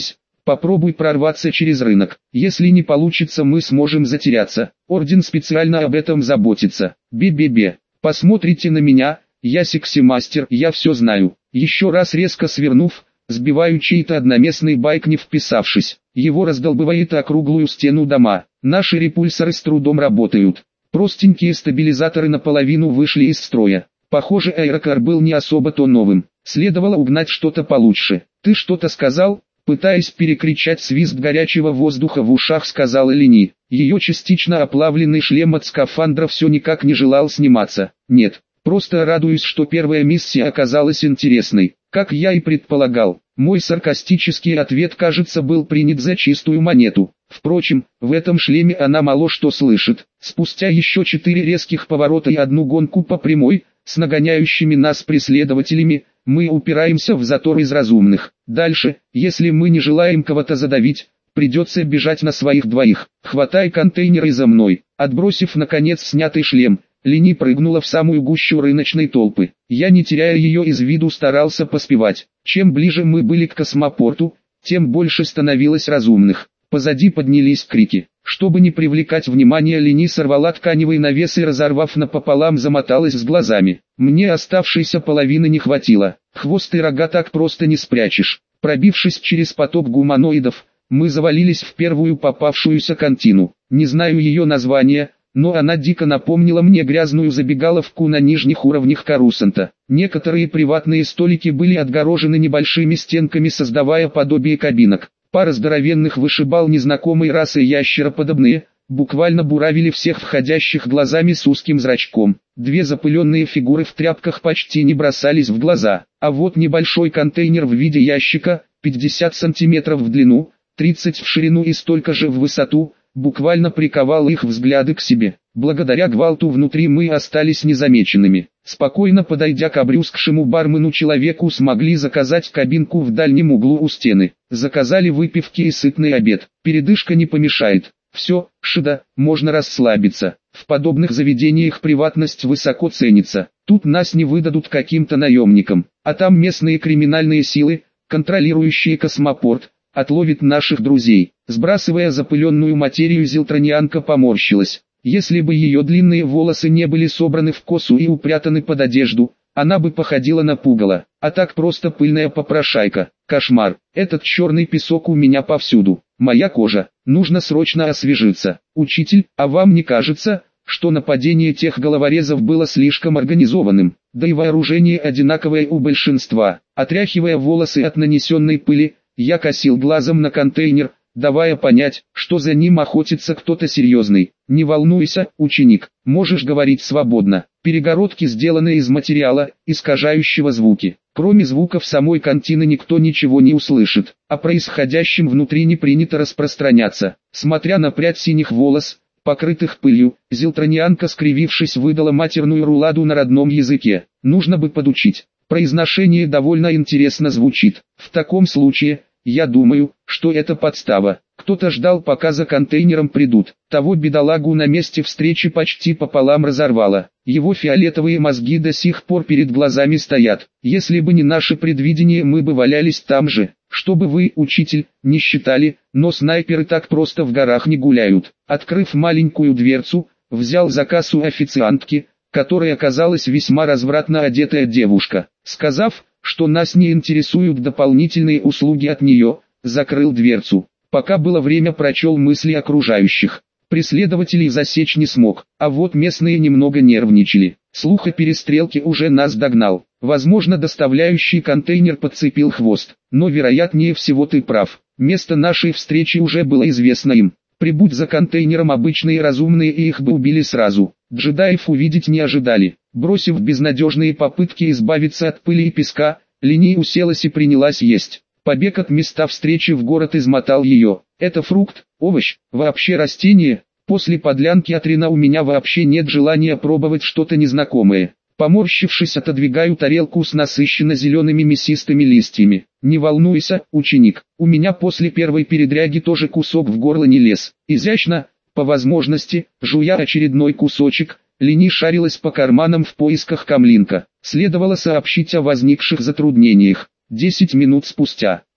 Попробуй прорваться через рынок. Если не получится, мы сможем затеряться. Орден специально об этом заботится. Бе-бе-бе. Посмотрите на меня, я секси-мастер, я все знаю. Еще раз резко свернув, сбиваю чей-то одноместный байк, не вписавшись. Его раздолбывает округлую стену дома. Наши репульсоры с трудом работают. Простенькие стабилизаторы наполовину вышли из строя. Похоже, аэрокар был не особо-то новым. Следовало угнать что-то получше. «Ты что-то сказал?» Пытаясь перекричать свист горячего воздуха в ушах, сказала Лени. Ее частично оплавленный шлем от скафандра все никак не желал сниматься. «Нет, просто радуюсь, что первая миссия оказалась интересной, как я и предполагал». Мой саркастический ответ, кажется, был принят за чистую монету. Впрочем, в этом шлеме она мало что слышит. Спустя еще четыре резких поворота и одну гонку по прямой, с нагоняющими нас преследователями, мы упираемся в затор из разумных. Дальше, если мы не желаем кого-то задавить, придется бежать на своих двоих. Хватай контейнеры за мной. Отбросив наконец снятый шлем, Лени прыгнула в самую гущу рыночной толпы. Я, не теряя ее из виду, старался поспевать. Чем ближе мы были к космопорту, тем больше становилось разумных. Позади поднялись крики. Чтобы не привлекать внимания, Лени сорвала тканевый навес и, разорвав напополам, замоталась с глазами. Мне оставшейся половины не хватило. Хвост и рога так просто не спрячешь. Пробившись через поток гуманоидов, мы завалились в первую попавшуюся кантину. Не знаю ее названия, но она дико напомнила мне грязную забегаловку на нижних уровнях Корусанта. Некоторые приватные столики были отгорожены небольшими стенками, создавая подобие кабинок. Пара здоровенных вышибал незнакомой расы ящероподобные, буквально буравили всех входящих глазами с узким зрачком. Две запыленные фигуры в тряпках почти не бросались в глаза, а вот небольшой контейнер в виде ящика, пятьдесят сантиметров в длину, тридцать в ширину и столько же в высоту, буквально приковал их взгляды к себе. Благодаря гвалту внутри мы остались незамеченными. Спокойно подойдя к обрюзгшему бармену человеку, смогли заказать кабинку в дальнем углу у стены. Заказали выпивки и сытный обед. Передышка не помешает. Все, шида, можно расслабиться. В подобных заведениях приватность высоко ценится. Тут нас не выдадут каким-то наемникам. А там местные криминальные силы, контролирующие космопорт, отловит наших друзей. Сбрасывая запыленную материю, зилтронианка поморщилась. Если бы ее длинные волосы не были собраны в косу и упрятаны под одежду, она бы походила на пугало. А так просто пыльная попрошайка. Кошмар. Этот черный песок у меня повсюду. Моя кожа. Нужно срочно освежиться. Учитель, а вам не кажется, что нападение тех головорезов было слишком организованным? Да и вооружение одинаковое у большинства. Отряхивая волосы от нанесенной пыли, я косил глазом на контейнер, давая понять, что за ним охотится кто-то серьезный. Не волнуйся, ученик, можешь говорить свободно. Перегородки сделаны из материала, искажающего звуки. Кроме звуков самой кантины никто ничего не услышит. О происходящем внутри не принято распространяться. Смотря на прядь синих волос, покрытых пылью, зилтронианка, скривившись, выдала матерную руладу на родном языке. Нужно бы подучить. Произношение довольно интересно звучит. В таком случае, я думаю, что это подстава. Кто-то ждал, пока за контейнером придут. Того бедолагу на месте встречи почти пополам разорвало. Его фиолетовые мозги до сих пор перед глазами стоят. Если бы не наше предвидение, мы бы валялись там же. Чтобы вы, учитель, не считали, но снайперы так просто в горах не гуляют. Открыв маленькую дверцу, взял заказ у официантки, которая оказалась весьма развратно одетая девушка. Сказав, что нас не интересуют дополнительные услуги от нее, закрыл дверцу. Пока было время, прочел мысли окружающих. Преследователей засечь не смог, а вот местные немного нервничали. Слух о перестрелке уже нас догнал. Возможно, доставляющий контейнер подцепил хвост, но вероятнее всего ты прав. Место нашей встречи уже было известно им. Прибудь за контейнером обычные разумные, и их бы убили сразу. Джедаев увидеть не ожидали. Бросив безнадежные попытки избавиться от пыли и песка, Лени уселась и принялась есть. Побег от места встречи в город измотал ее. Это фрукт, овощ, вообще растение. После подлянки от Рина у меня вообще нет желания пробовать что-то незнакомое. Поморщившись, отодвигаю тарелку с насыщенно зелеными мясистыми листьями. Не волнуйся, ученик, у меня после первой передряги тоже кусок в горло не лез. Изящно, по возможности, жуя очередной кусочек, Лени шарилась по карманам в поисках камлинка. Следовало сообщить о возникших затруднениях. Десять минут спустя.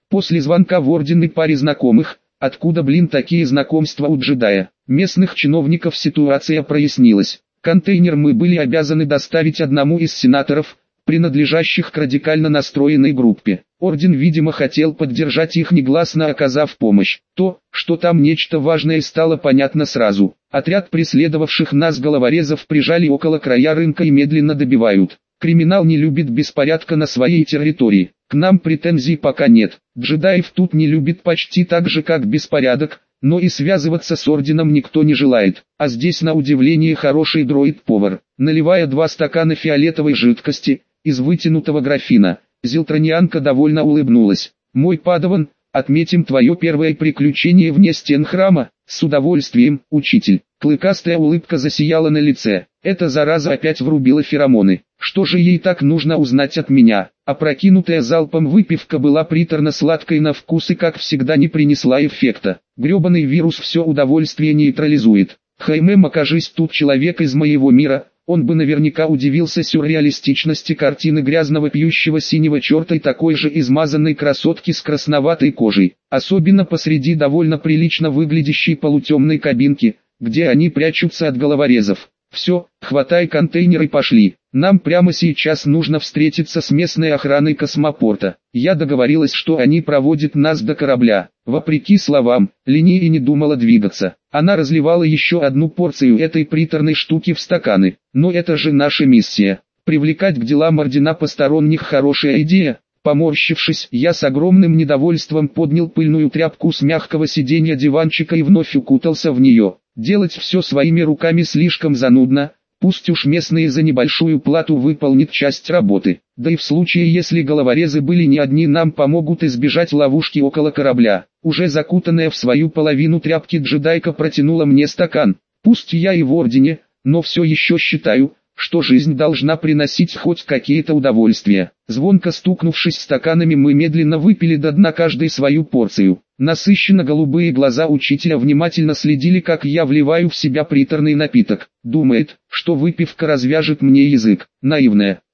После звонка в орден и паре знакомых, откуда, блин, такие знакомства у джедая, местных чиновников, ситуация прояснилась. Контейнер мы были обязаны доставить одному из сенаторов, принадлежащих к радикально настроенной группе. Орден, видимо, хотел поддержать их, негласно оказав помощь. То, что там нечто важное, стало понятно сразу. Отряд преследовавших нас головорезов прижали около края рынка и медленно добивают. Криминал не любит беспорядка на своей территории. К нам претензий пока нет. Джедаев тут не любит почти так же, как беспорядок, но и связываться с орденом никто не желает. А здесь, на удивление, хороший дроид-повар. Наливая два стакана фиолетовой жидкости из вытянутого графина, зилтронианка довольно улыбнулась. «Мой падаван, отметим твое первое приключение вне стен храма». «С удовольствием, учитель». Клыкастая улыбка засияла на лице. Эта зараза опять врубила феромоны. Что же ей так нужно узнать от меня? Опрокинутая залпом выпивка была приторно-сладкой на вкус и, как всегда, не принесла эффекта. Гребаный вирус все удовольствие нейтрализует. Хаймем, окажись тут человек из моего мира, он бы наверняка удивился сюрреалистичности картины грязного пьющего синего черта и такой же измазанной красотки с красноватой кожей. Особенно посреди довольно прилично выглядящей полутемной кабинки, где они прячутся от головорезов. «Все, хватай контейнер и пошли. Нам прямо сейчас нужно встретиться с местной охраной космопорта». Я договорилась, что они проводят нас до корабля. Вопреки словам, Лини и не думала двигаться. Она разливала еще одну порцию этой приторной штуки в стаканы. Но это же наша миссия. Привлекать к делам ордена посторонних — хорошая идея. Поморщившись, я с огромным недовольством поднял пыльную тряпку с мягкого сиденья диванчика и вновь укутался в нее. Делать все своими руками слишком занудно, пусть уж местные за небольшую плату выполнят часть работы. Да и в случае, если головорезы были не одни, нам помогут избежать ловушки около корабля. Уже закутанная в свою половину тряпки джедайка протянула мне стакан. Пусть я и в ордене, но все еще считаю, что жизнь должна приносить хоть какие-то удовольствия. Звонко стукнувшись стаканами, мы медленно выпили до дна каждый свою порцию. Насыщенно-голубые глаза учителя внимательно следили, как я вливаю в себя приторный напиток. Думает, что выпивка развяжет мне язык. Наивная.